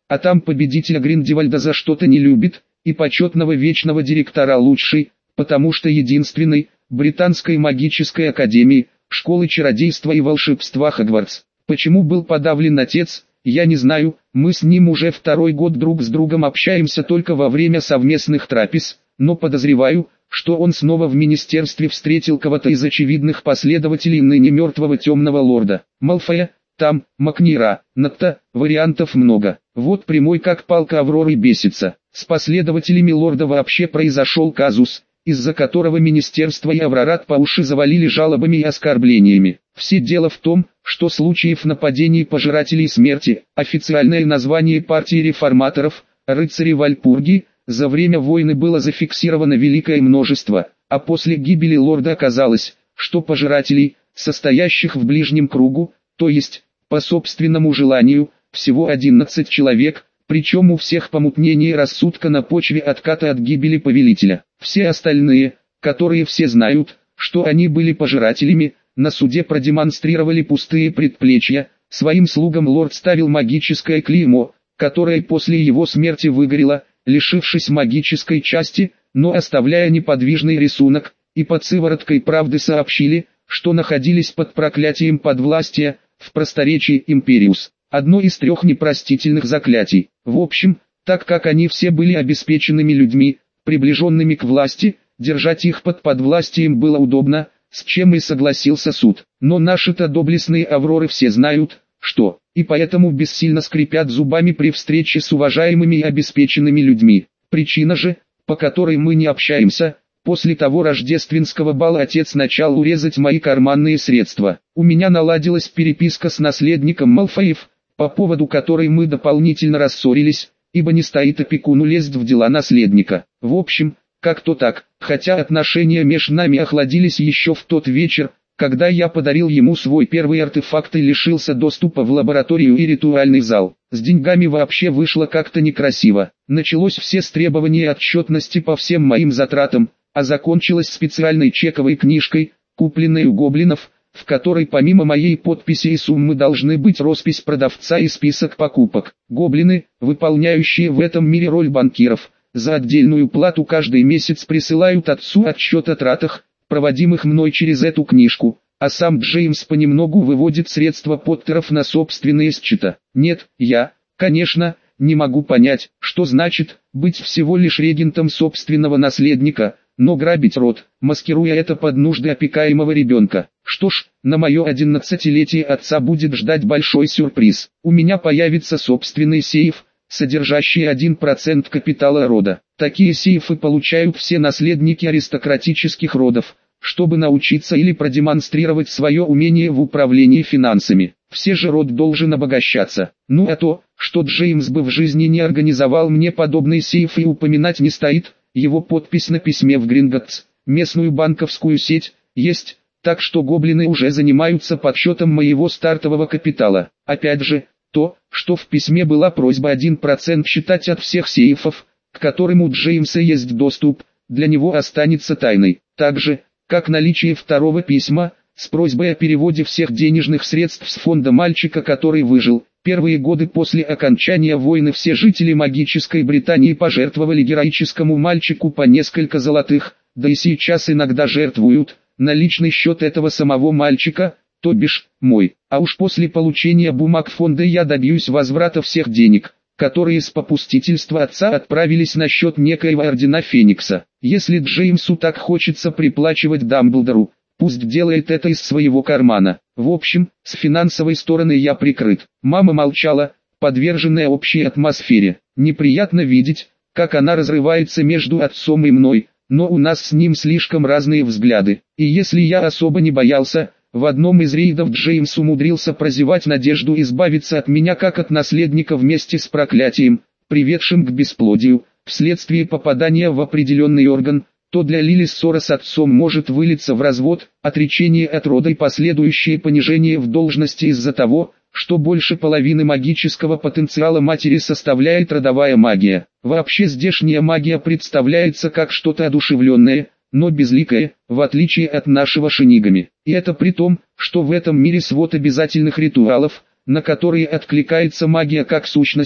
Speaker 1: а там победителя Гриндевальда за что-то не любит, и почетного вечного директора лучший, потому что единственный, британской магической академии, школы чародейства и волшебства Хогвартс. Почему был подавлен отец, я не знаю, мы с ним уже второй год друг с другом общаемся только во время совместных трапез, но подозреваю, что он снова в министерстве встретил кого-то из очевидных последователей ныне мертвого темного лорда Малфоя. Там, Макнира, Натта, вариантов много. Вот прямой как палка Авроры бесится. С последователями лорда вообще произошел казус, из-за которого министерство и Аврорат по уши завалили жалобами и оскорблениями. Все дело в том, что случаев нападений пожирателей смерти, официальное название партии реформаторов, рыцари Вальпурги, за время войны было зафиксировано великое множество, а после гибели лорда оказалось, что пожирателей, состоящих в ближнем кругу, то есть, по собственному желанию, всего 11 человек, причем у всех помутнение рассудка на почве отката от гибели повелителя. Все остальные, которые все знают, что они были пожирателями, на суде продемонстрировали пустые предплечья, своим слугам лорд ставил магическое клеймо, которое после его смерти выгорело, лишившись магической части, но оставляя неподвижный рисунок, и под сывороткой правды сообщили, что находились под проклятием подвластия, в просторечии империус, одно из 3 непростительных заклятий. В общем, так как они все были обеспеченными людьми, приближенными к власти, держать их под подвластием было удобно, с чем и согласился суд. Но наши-то доблестные Авроры все знают, что, и поэтому бессильно скрипят зубами при встрече с уважаемыми и обеспеченными людьми. Причина же, по которой мы не общаемся, после того рождественского бала отец начал урезать мои карманные средства. У меня наладилась переписка с наследником Малфоев, по поводу которой мы дополнительно рассорились, ибо не стоит опекуну лезть в дела наследника. В общем, как-то так, хотя отношения между нами охладились еще в тот вечер, когда я подарил ему свой первый артефакт и лишился доступа в лабораторию и ритуальный зал. С деньгами вообще вышло как-то некрасиво. Началось все с требования отчетности по всем моим затратам, а закончилось специальной чековой книжкой, купленной у гоблинов, в которой помимо моей подписи и суммы должны быть роспись продавца и список покупок. Гоблины, выполняющие в этом мире роль банкиров, за отдельную плату каждый месяц присылают отцу отчет о тратах, проводимых мной через эту книжку, а сам Джеймс понемногу выводит средства Поттеров на собственные счета. Нет, я, конечно, не могу понять, что значит быть всего лишь регентом собственного наследника, но грабить род, маскируя это под нужды опекаемого ребенка. Что ж, на мое 11-летие отца будет ждать большой сюрприз. У меня появится собственный сейф, содержащий 1% капитала рода. Такие сейфы получают все наследники аристократических родов, чтобы научиться или продемонстрировать свое умение в управлении финансами. Все же род должен обогащаться. Ну а то, что Джеймс бы в жизни не организовал мне подобный сейф и упоминать не стоит, его подпись на письме в Гринготтс, местную банковскую сеть, есть, так что гоблины уже занимаются подсчетом моего стартового капитала. Опять же, то, что в письме была просьба 1% считать от всех сейфов, к которым у Джеймса есть доступ, для него останется тайной. Так же, как наличие второго письма, с просьбой о переводе всех денежных средств с фонда мальчика, который выжил. Первые годы после окончания войны все жители магической Британии пожертвовали героическому мальчику по несколько золотых, да и сейчас иногда жертвуют, на личный счет этого самого мальчика, то бишь, мой. А уж после получения бумаг фонда я добьюсь возврата всех денег, которые с попустительства отца отправились на счет некоего Ордена Феникса. Если Джеймсу так хочется приплачивать Дамблдору, пусть делает это из своего кармана. В общем, с финансовой стороны я прикрыт. Мама молчала, подверженная общей атмосфере. Неприятно видеть, как она разрывается между отцом и мной, но у нас с ним слишком разные взгляды. И если я особо не боялся, в одном из рейдов Джеймс умудрился прозевать надежду избавиться от меня как от наследника вместе с проклятием, приведшим к бесплодию, вследствие попадания в определенный орган, то для Лили ссора с отцом может вылиться в развод, отречение от рода и последующее понижение в должности из-за того, что больше половины магического потенциала матери составляет родовая магия. Вообще здешняя магия представляется как что-то одушевленное, но безликое, в отличие от нашего Шинигами. И это при том, что в этом мире свод обязательных ритуалов, на которые откликается магия как сущность,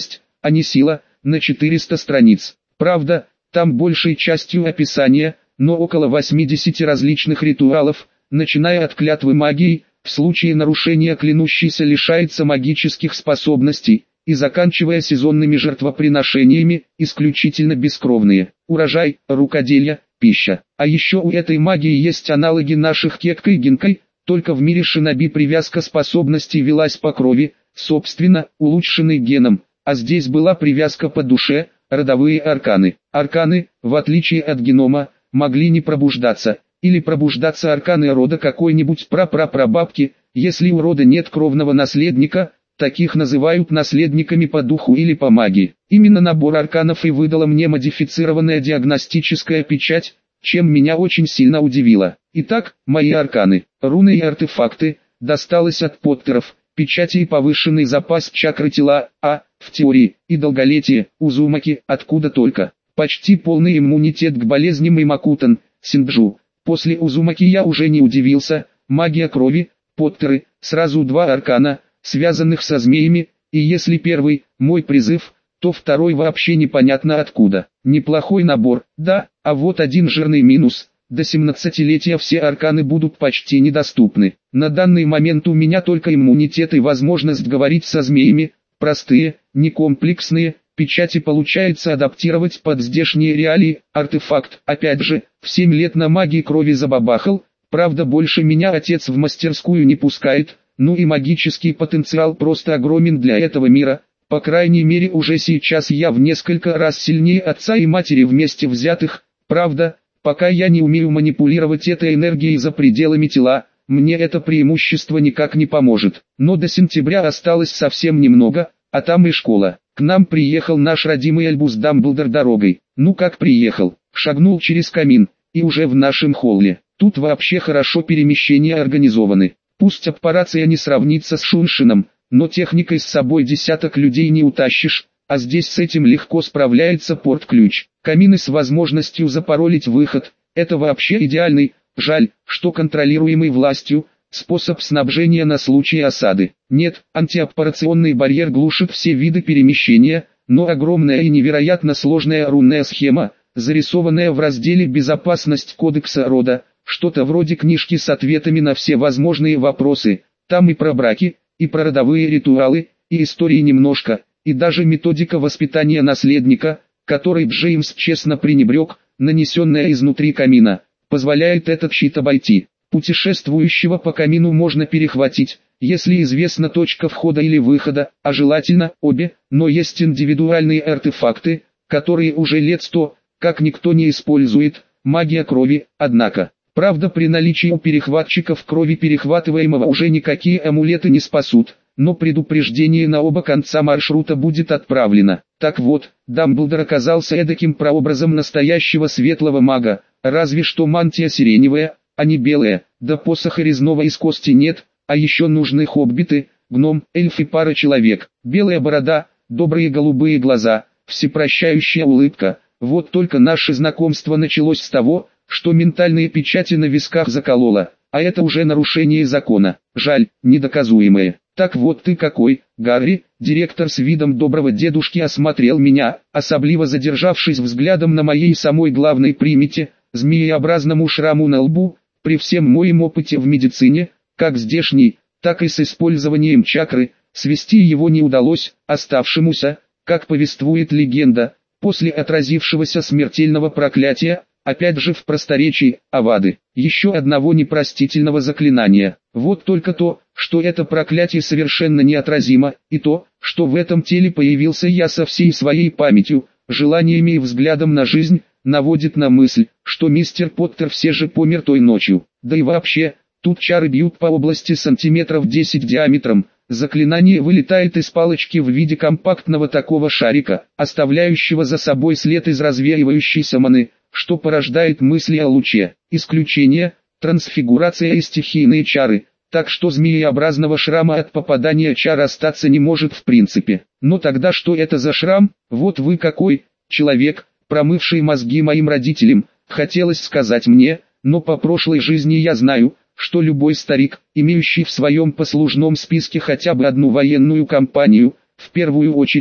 Speaker 1: а не сила, на 400 страниц. Правда, там большей частью описание, но около 80 различных ритуалов, начиная от клятвы магии, в случае нарушения клянущийся лишается магических способностей, и заканчивая сезонными жертвоприношениями, исключительно бескровные, урожай, рукоделие, пища. А еще у этой магии есть аналоги наших кекка и гинкай, только в мире шиноби привязка способностей велась по крови, собственно, улучшенной геном, а здесь была привязка по душе, родовые арканы. Арканы, в отличие от генома, могли не пробуждаться, или пробуждаться арканы рода какой-нибудь прапрапрабабки, если у рода нет кровного наследника, таких называют наследниками по духу или по магии. Именно набор арканов и выдала мне модифицированная диагностическая печать, чем меня очень сильно удивило. Итак, мои арканы, руны и артефакты, досталось от Поттеров, печати и повышенный запас чакры тела, в теории, и долголетие, Узумаки, откуда только. Почти полный иммунитет к болезням и Макутан, Синджу. После Узумаки я уже не удивился, магия крови, Поттеры, сразу два аркана, связанных со змеями, и если первый, мой призыв, то второй вообще непонятно откуда. Неплохой набор, да, а вот один жирный минус. До 17-летия все арканы будут почти недоступны. На данный момент у меня только иммунитет и возможность говорить со змеями, простые, некомплексные, печати получается адаптировать под здешние реалии, артефакт, опять же, в 7 лет на магии крови забабахал, правда больше меня отец в мастерскую не пускает, ну и магический потенциал просто огромен для этого мира, по крайней мере уже сейчас я в несколько раз сильнее отца и матери вместе взятых, правда, пока я не умею манипулировать этой энергией за пределами тела, мне это преимущество никак не поможет. Но до сентября осталось совсем немного, а там и школа. К нам приехал наш родимый Альбус Дамблдор дорогой. Ну как приехал, шагнул через камин, и уже в нашем холле. Тут вообще хорошо перемещения организованы. Пусть аппарация не сравнится с Шуншином, но техникой с собой десяток людей не утащишь, а здесь с этим легко справляется порт-ключ. Камины с возможностью запаролить выход, это вообще идеальный, жаль, что контролируемый властью, способ снабжения на случай осады. Нет, антиаппарационный барьер глушит все виды перемещения, но огромная и невероятно сложная рунная схема, зарисованная в разделе «Безопасность кодекса рода», что-то вроде книжки с ответами на все возможные вопросы, там и про браки, и про родовые ритуалы, и истории немножко, и даже методика воспитания наследника, которой Джеймс честно пренебрег, нанесенная изнутри камина, позволяет этот щит обойти. Путешествующего по камину можно перехватить, если известна точка входа или выхода, а желательно обе, но есть индивидуальные артефакты, которые уже лет 100, как никто не использует, магия крови, однако. Правда, при наличии у перехватчиков крови перехватываемого уже никакие амулеты не спасут, но предупреждение на оба конца маршрута будет отправлено. Так вот, Дамблдор оказался эдаким прообразом настоящего светлого мага, разве что мантия сиреневая, а не белая, да посоха резного из кости нет, а еще нужны хоббиты, гном, эльф и пара человек. Белая борода, добрые голубые глаза, всепрощающая улыбка. Вот только наше знакомство началось с того, что ментальные печати на висках закололо, а это уже нарушение закона, жаль, недоказуемое. Так вот ты какой, Гарри, директор с видом доброго дедушки осмотрел меня, особливо задержавшись взглядом на моей самой главной примете, змееобразному шраму на лбу, при всем моем опыте в медицине, как здешней, так и с использованием чакры, свести его не удалось, оставшемуся, как повествует легенда, после отразившегося смертельного проклятия, опять же в просторечии, Авады, еще одного непростительного заклинания. Вот только то, что это проклятие совершенно неотразимо, и то, что в этом теле появился я со всей своей памятью, желаниями и взглядом на жизнь, наводит на мысль, что мистер Поттер все же помер той ночью. Да и вообще, тут чары бьют по области сантиметров 10 диаметром, заклинание вылетает из палочки в виде компактного такого шарика, оставляющего за собой след из развеивающейся маны, что порождает мысли о луче. Исключение – трансфигурация и стихийные чары, так что змееобразного шрама от попадания чар остаться не может в принципе. Но тогда что это за шрам? Вот вы какой, человек, промывший мозги моим родителям, хотелось сказать мне, но по прошлой жизни я знаю, что любой старик, имеющий в своем послужном списке хотя бы одну военную компанию, в первую очередь,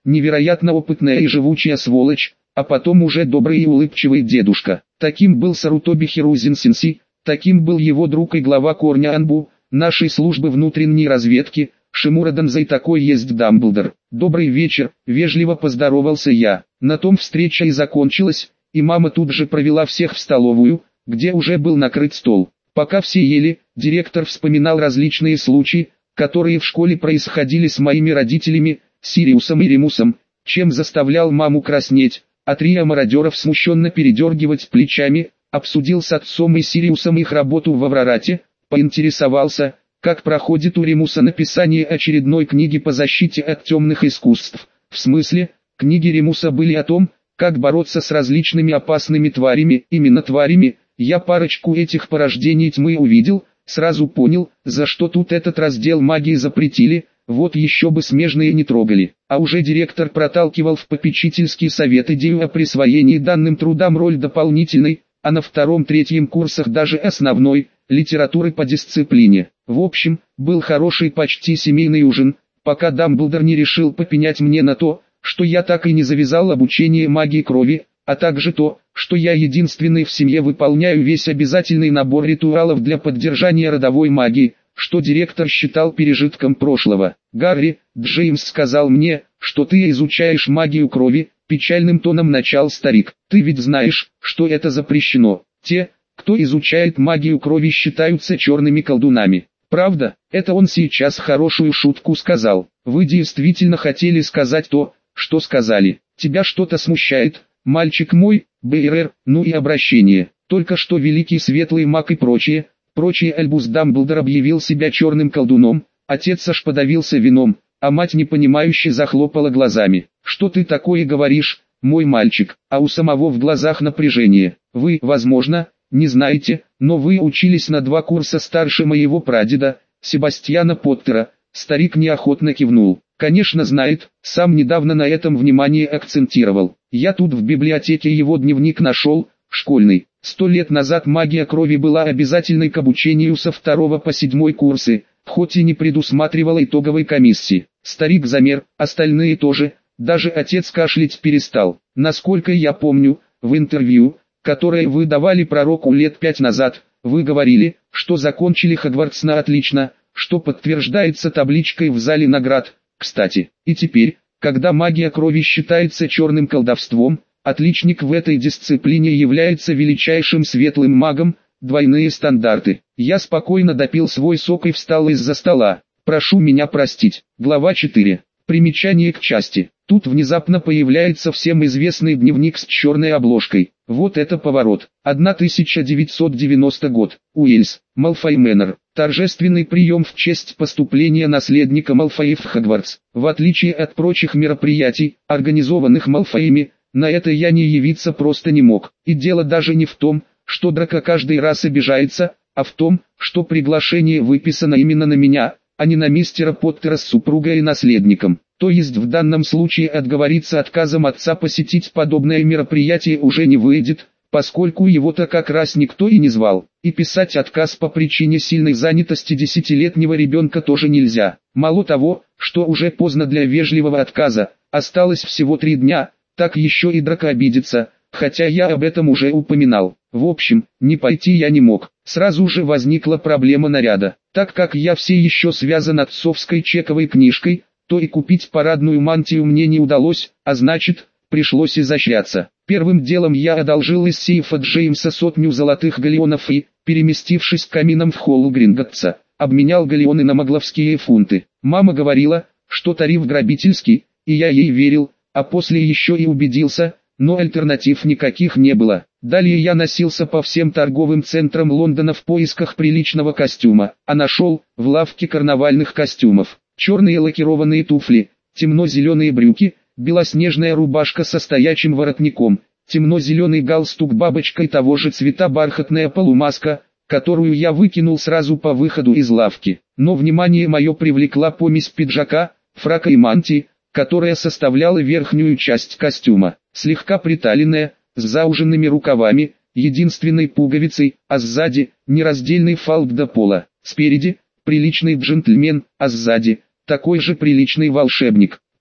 Speaker 1: невероятно опытная и живучая сволочь, а потом уже добрый и улыбчивый дедушка. Таким был Сарутоби Хирузин Сенси, таким был его друг и глава корня Анбу, нашей службы внутренней разведки, Шимура Данзай, такой есть Дамблдор. «Добрый вечер», — вежливо поздоровался я. На том встреча и закончилась, и мама тут же провела всех в столовую, где уже был накрыт стол. Пока все ели, директор вспоминал различные случаи, которые в школе происходили с моими родителями, Сириусом и Ремусом, чем заставлял маму краснеть, а трио мародеров смущенно передергивать плечами, обсудил с отцом и Сириусом их работу в Аврорате, поинтересовался, как проходит у Ремуса написание очередной книги по защите от темных искусств. В смысле, книги Ремуса были о том, как бороться с различными опасными тварями, именно тварями. Я парочку этих порождений тьмы увидел, сразу понял, за что тут этот раздел магии запретили, вот еще бы смежные не трогали. А уже директор проталкивал в попечительский совет идею о присвоении данным трудам роль дополнительной, а на втором-третьем курсах даже основной, литературы по дисциплине. В общем, был хороший почти семейный ужин, пока Дамблдор не решил попенять мне на то, что я так и не завязал обучение магии крови, а также то, что я единственный в семье выполняю весь обязательный набор ритуалов для поддержания родовой магии, что директор считал пережитком прошлого. «Гарри, Джеймс сказал мне, что ты изучаешь магию крови», — печальным тоном начал старик. «Ты ведь знаешь, что это запрещено. Те, кто изучает магию крови, считаются черными колдунами. Правда?» Это он сейчас хорошую шутку сказал. «Вы действительно хотели сказать то, что сказали. Тебя что-то смущает, мальчик мой, БРР, ну и обращение. Только что великий светлый маг и прочее Альбус Дамблдор объявил себя черным колдуном, отец аж подавился вином, а мать непонимающе захлопала глазами. «Что ты такое говоришь, мой мальчик?» А у самого в глазах напряжение. «Вы, возможно, не знаете, но вы учились на 2 курса старше моего прадеда, Себастьяна Поттера». Старик неохотно кивнул. «Конечно знает, сам недавно на этом внимание акцентировал. Я тут в библиотеке его дневник нашел, школьный. 100 лет назад магия крови была обязательной к обучению со 2 по 7 курсы, хоть и не предусматривала итоговой комиссии». Старик замер, остальные тоже, даже отец кашлять перестал. «Насколько я помню, в интервью, которое вы давали пророку лет 5 назад, вы говорили, что закончили Хогвартс на отлично, что подтверждается табличкой в зале наград. Кстати, и теперь, когда магия крови считается черным колдовством, отличник в этой дисциплине является величайшим светлым магом, двойные стандарты». Я спокойно допил свой сок и встал из-за стола. «Прошу меня простить». Глава 4. Примечание к части. Тут внезапно появляется всем известный дневник с черной обложкой. Вот это поворот. 1990 год. Уэльс, Малфой Мэннер. Торжественный прием в честь поступления наследника Малфоя в Хогвартс. В отличие от прочих мероприятий, организованных Малфоями, на это я не явиться просто не мог. И дело даже не в том, что Драко каждый раз обижается, а в том, что приглашение выписано именно на меня, а не на мистера Поттера с супругой и наследником. То есть в данном случае отговориться отказом отца посетить подобное мероприятие уже не выйдет, поскольку его-то как раз никто и не звал. И писать отказ по причине сильной занятости 10-летнего ребенка тоже нельзя. Мало того, что уже поздно для вежливого отказа, осталось всего 3 дня, так еще и Драко обидится, хотя я об этом уже упоминал. В общем, не пойти я не мог. Сразу же возникла проблема наряда. Так как я все еще связан отцовской чековой книжкой, то и купить парадную мантию мне не удалось, а значит, пришлось изощряться. Первым делом я одолжил из сейфа Джеймса 100 золотых галеонов и, переместившись к каминам в холл Гринготтса, обменял галеоны на магловские фунты. Мама говорила, что тариф грабительский, и я ей верил, а после еще и убедился, но альтернатив никаких не было. Далее я носился по всем торговым центрам Лондона в поисках приличного костюма, а нашел, в лавке карнавальных костюмов, черные лакированные туфли, темно-зеленые брюки, белоснежная рубашка со стоячим воротником, темно-зеленый галстук бабочкой того же цвета, бархатная полумаска, которую я выкинул сразу по выходу из лавки. Но внимание мое привлекла помесь пиджака, фрака и мантии, которая составляла верхнюю часть костюма, слегка приталенная, с зауженными рукавами, единственной пуговицей, а сзади – нераздельный фалд до пола. Спереди – приличный джентльмен, а сзади – такой же приличный волшебник.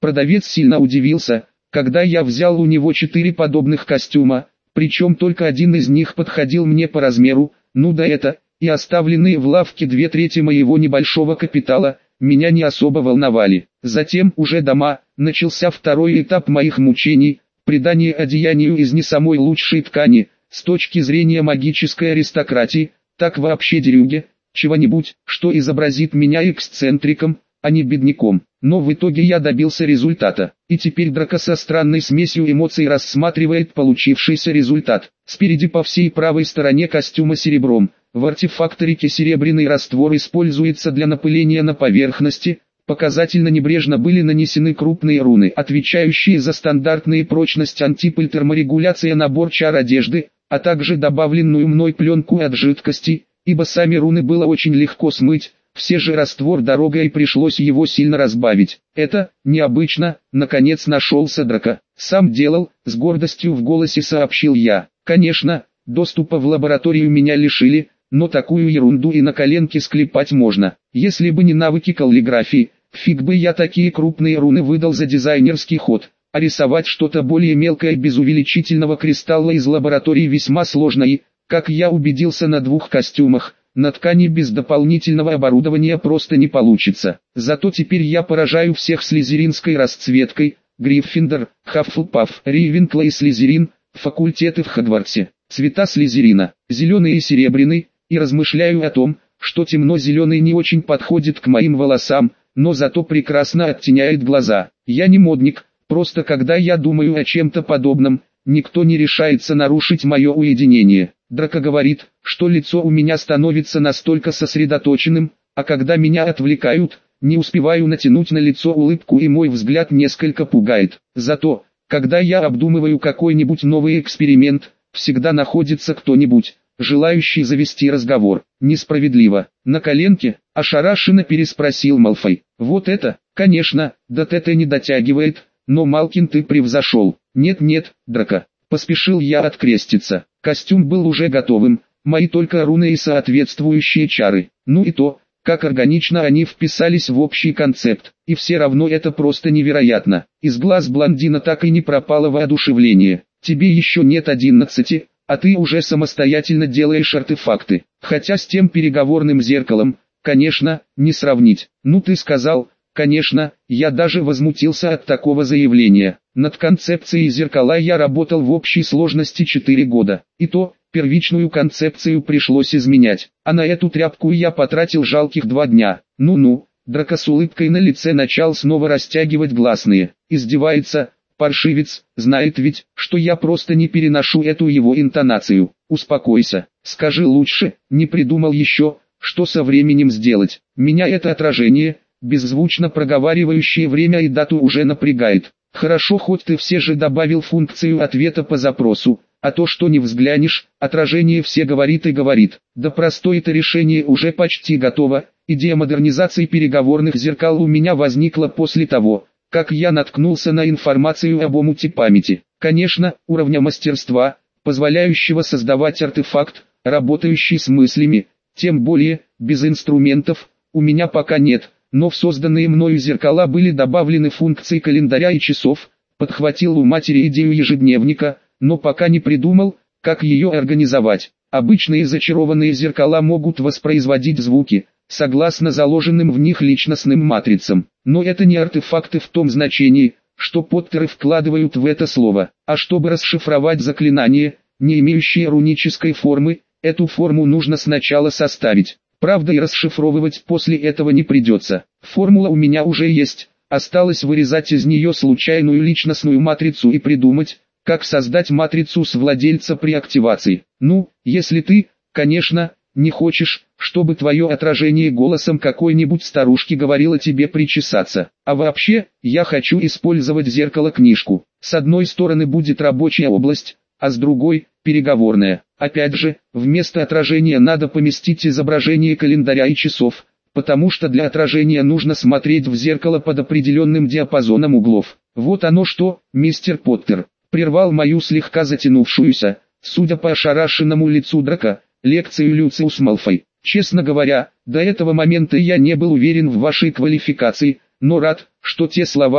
Speaker 1: Продавец сильно удивился, когда я взял у него 4 подобных костюма, причем только один из них подходил мне по размеру, ну да это, и оставленные в лавке 2/3 моего небольшого капитала, меня не особо волновали. Затем уже дома, начался второй этап моих мучений, придание одеянию из не самой лучшей ткани, с точки зрения магической аристократии, так вообще дерюги, чего-нибудь, что изобразит меня эксцентриком, а не бедняком. Но в итоге я добился результата, и теперь Драко со странной смесью эмоций рассматривает получившийся результат. Спереди по всей правой стороне костюма серебром, в артефакторике серебряный раствор используется для напыления на поверхности, показательно небрежно были нанесены крупные руны, отвечающие за стандартные прочность антипыль терморегуляция набор чар одежды, а также добавленную мной пленку от жидкости, ибо сами руны было очень легко смыть. Все же раствор дорогой пришлось его сильно разбавить. Это необычно, наконец нашелся Драко. Сам делал, с гордостью в голосе сообщил я. Конечно, доступа в лабораторию меня лишили, но такую ерунду и на коленке склепать можно. Если бы не навыки каллиграфии, фиг бы я такие крупные руны выдал за дизайнерский ход. А рисовать что-то более мелкое без увеличительного кристалла из лаборатории весьма сложно и, как я убедился на 2 костюмах, на ткани без дополнительного оборудования просто не получится. Зато теперь я поражаю всех слизеринской расцветкой. Гриффиндор, Хаффлпафф, Рейвенкло и Слизерин, факультеты в Хогвартсе. Цвета слизерина, зеленый и серебряный, и размышляю о том, что темно-зеленый не очень подходит к моим волосам, но зато прекрасно оттеняет глаза. Я не модник, просто когда я думаю о чем-то подобном, никто не решается нарушить мое уединение. Драко говорит, что лицо у меня становится настолько сосредоточенным, а когда меня отвлекают, не успеваю натянуть на лицо улыбку и мой взгляд несколько пугает. Зато, когда я обдумываю какой-нибудь новый эксперимент, всегда находится кто-нибудь, желающий завести разговор. Несправедливо. На коленке, ошарашенно переспросил Малфой. Вот это, конечно, до ТТ не дотягивает, но Малкин ты превзошел. Нет-нет, Драко, поспешил я откреститься. Костюм был уже готовым, мои только руны и соответствующие чары. Ну и то, как органично они вписались в общий концепт, и все равно это просто невероятно. Из глаз блондина так и не пропало воодушевление. Тебе еще нет 11, а ты уже самостоятельно делаешь артефакты. Хотя с тем переговорным зеркалом, конечно, не сравнить. Ну ты сказал, конечно, я даже возмутился от такого заявления. Над концепцией зеркала я работал в общей сложности 4 года. И то, первичную концепцию пришлось изменять. А на эту тряпку я потратил жалких 2 дня. Ну-ну, Драко с улыбкой на лице начал снова растягивать гласные. Издевается, паршивец, знает ведь, что я просто не переношу эту его интонацию. Успокойся, скажи лучше, не придумал еще, что со временем сделать. Меня это отражение, беззвучно проговаривающее время и дату уже напрягает. Хорошо, хоть ты все же добавил функцию ответа по запросу, а то что не взглянешь, отражение все говорит и говорит. Да простое-то решение уже почти готово. Идея модернизации переговорных зеркал у меня возникла после того, как я наткнулся на информацию об омуте памяти. Конечно, уровня мастерства, позволяющего создавать артефакт, работающий с мыслями, тем более, без инструментов, у меня пока нет. Но в созданные мною зеркала были добавлены функции календаря и часов, подхватил у матери идею ежедневника, но пока не придумал, как ее организовать. Обычные зачарованные зеркала могут воспроизводить звуки, согласно заложенным в них личностным матрицам. Но это не артефакты в том значении, что Поттеры вкладывают в это слово. А чтобы расшифровать заклинание, не имеющее рунической формы, эту форму нужно сначала составить. Правда, и расшифровывать после этого не придется. Формула у меня уже есть, осталось вырезать из нее случайную личностную матрицу и придумать, как создать матрицу с владельца при активации. Ну, если ты, конечно, не хочешь, чтобы твое отражение голосом какой-нибудь старушки говорило тебе причесаться. А вообще, я хочу использовать зеркало-книжку. С одной стороны будет рабочая область, а с другой – переговорная. Опять же, вместо отражения надо поместить изображение календаря и часов, потому что для отражения нужно смотреть в зеркало под определенным диапазоном углов. Вот оно что, мистер Поттер, прервал мою слегка затянувшуюся, судя по ошарашенному лицу Драко, лекцию Люциус Малфой. Честно говоря, до этого момента я не был уверен в вашей квалификации, но рад, что те слова,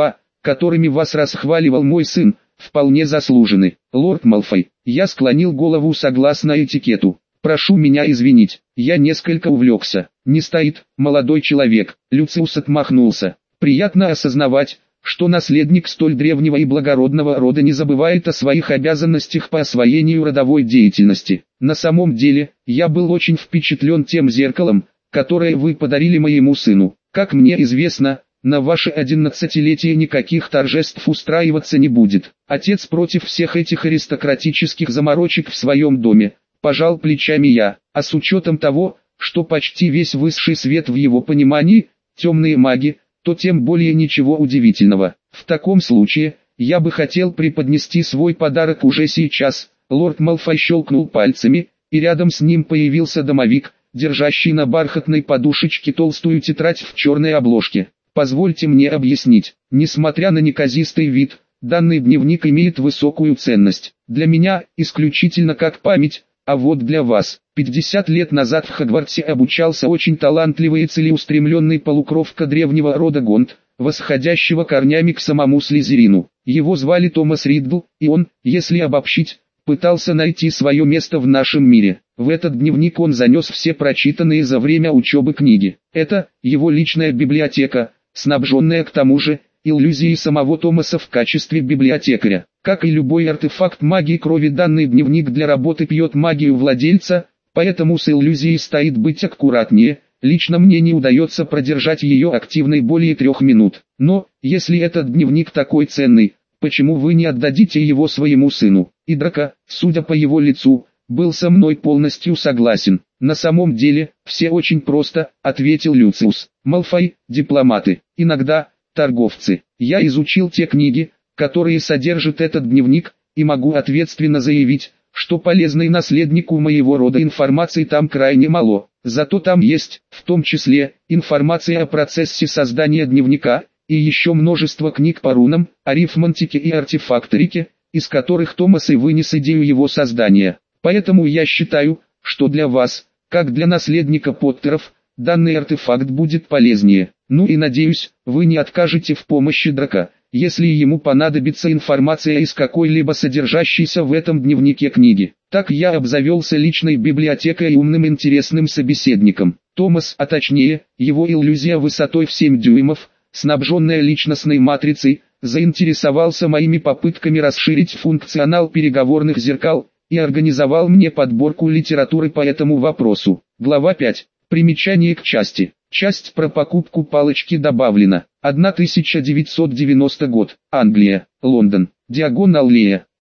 Speaker 1: которыми вас расхваливал мой сын, вполне заслужены. Лорд Малфой, я склонил голову согласно этикету. Прошу меня извинить, я несколько увлекся. Не стоит, молодой человек. Люциус отмахнулся. Приятно осознавать, что наследник столь древнего и благородного рода не забывает о своих обязанностях по освоению родовой деятельности. На самом деле, я был очень впечатлен тем зеркалом, которое вы подарили моему сыну. Как мне известно, на ваше 11-летие никаких торжеств устраиваться не будет. Отец против всех этих аристократических заморочек в своем доме. Пожал плечами я, а с учетом того, что почти весь высший свет в его понимании – темные маги, то тем более ничего удивительного. В таком случае, я бы хотел преподнести свой подарок уже сейчас. Лорд Малфой щелкнул пальцами, и рядом с ним появился домовик, держащий на бархатной подушечке толстую тетрадь в черной обложке. Позвольте мне объяснить, несмотря на неказистый вид, данный дневник имеет высокую ценность. Для меня, исключительно как память, а вот для вас. 50 лет назад в Хогвартсе обучался очень талантливый и целеустремленный полукровка древнего рода Гонт, восходящего корнями к самому Слизерину. Его звали Томас Риддл, и он, если обобщить, пытался найти свое место в нашем мире. В этот дневник он занес все прочитанные за время учебы книги. Это его личная библиотека, снабженная к тому же иллюзией самого Томаса в качестве библиотекаря. Как и любой артефакт магии крови, данный дневник для работы пьет магию владельца, поэтому с иллюзией стоит быть аккуратнее. Лично мне не удается продержать ее активной более 3 минут. Но, если этот дневник такой ценный, почему вы не отдадите его своему сыну? И Драко, судя по его лицу, был со мной полностью согласен. На самом деле, все очень просто, ответил Люциус. Малфой, дипломаты, иногда торговцы. Я изучил те книги, которые содержат этот дневник, и могу ответственно заявить, что полезной наследнику моего рода информации там крайне мало. Зато там есть, в том числе, информация о процессе создания дневника, и еще множество книг по рунам, арифмантике и артефакторике, из которых Томас и вынес идею его создания. Поэтому я считаю, что для вас, как для наследника Поттеров, данный артефакт будет полезнее. Ну и надеюсь, вы не откажете в помощи Драко, если ему понадобится информация из какой-либо содержащейся в этом дневнике книги. Так я обзавелся личной библиотекой и умным интересным собеседником. Томас, а точнее, его иллюзия высотой в 7 дюймов, снабженная личностной матрицей, заинтересовался моими попытками расширить функционал переговорных зеркал, и организовал мне подборку литературы по этому вопросу. Глава 5. Примечание к части. Часть про покупку палочки добавлена. 1990 год. Англия. Лондон. Диагоналлея.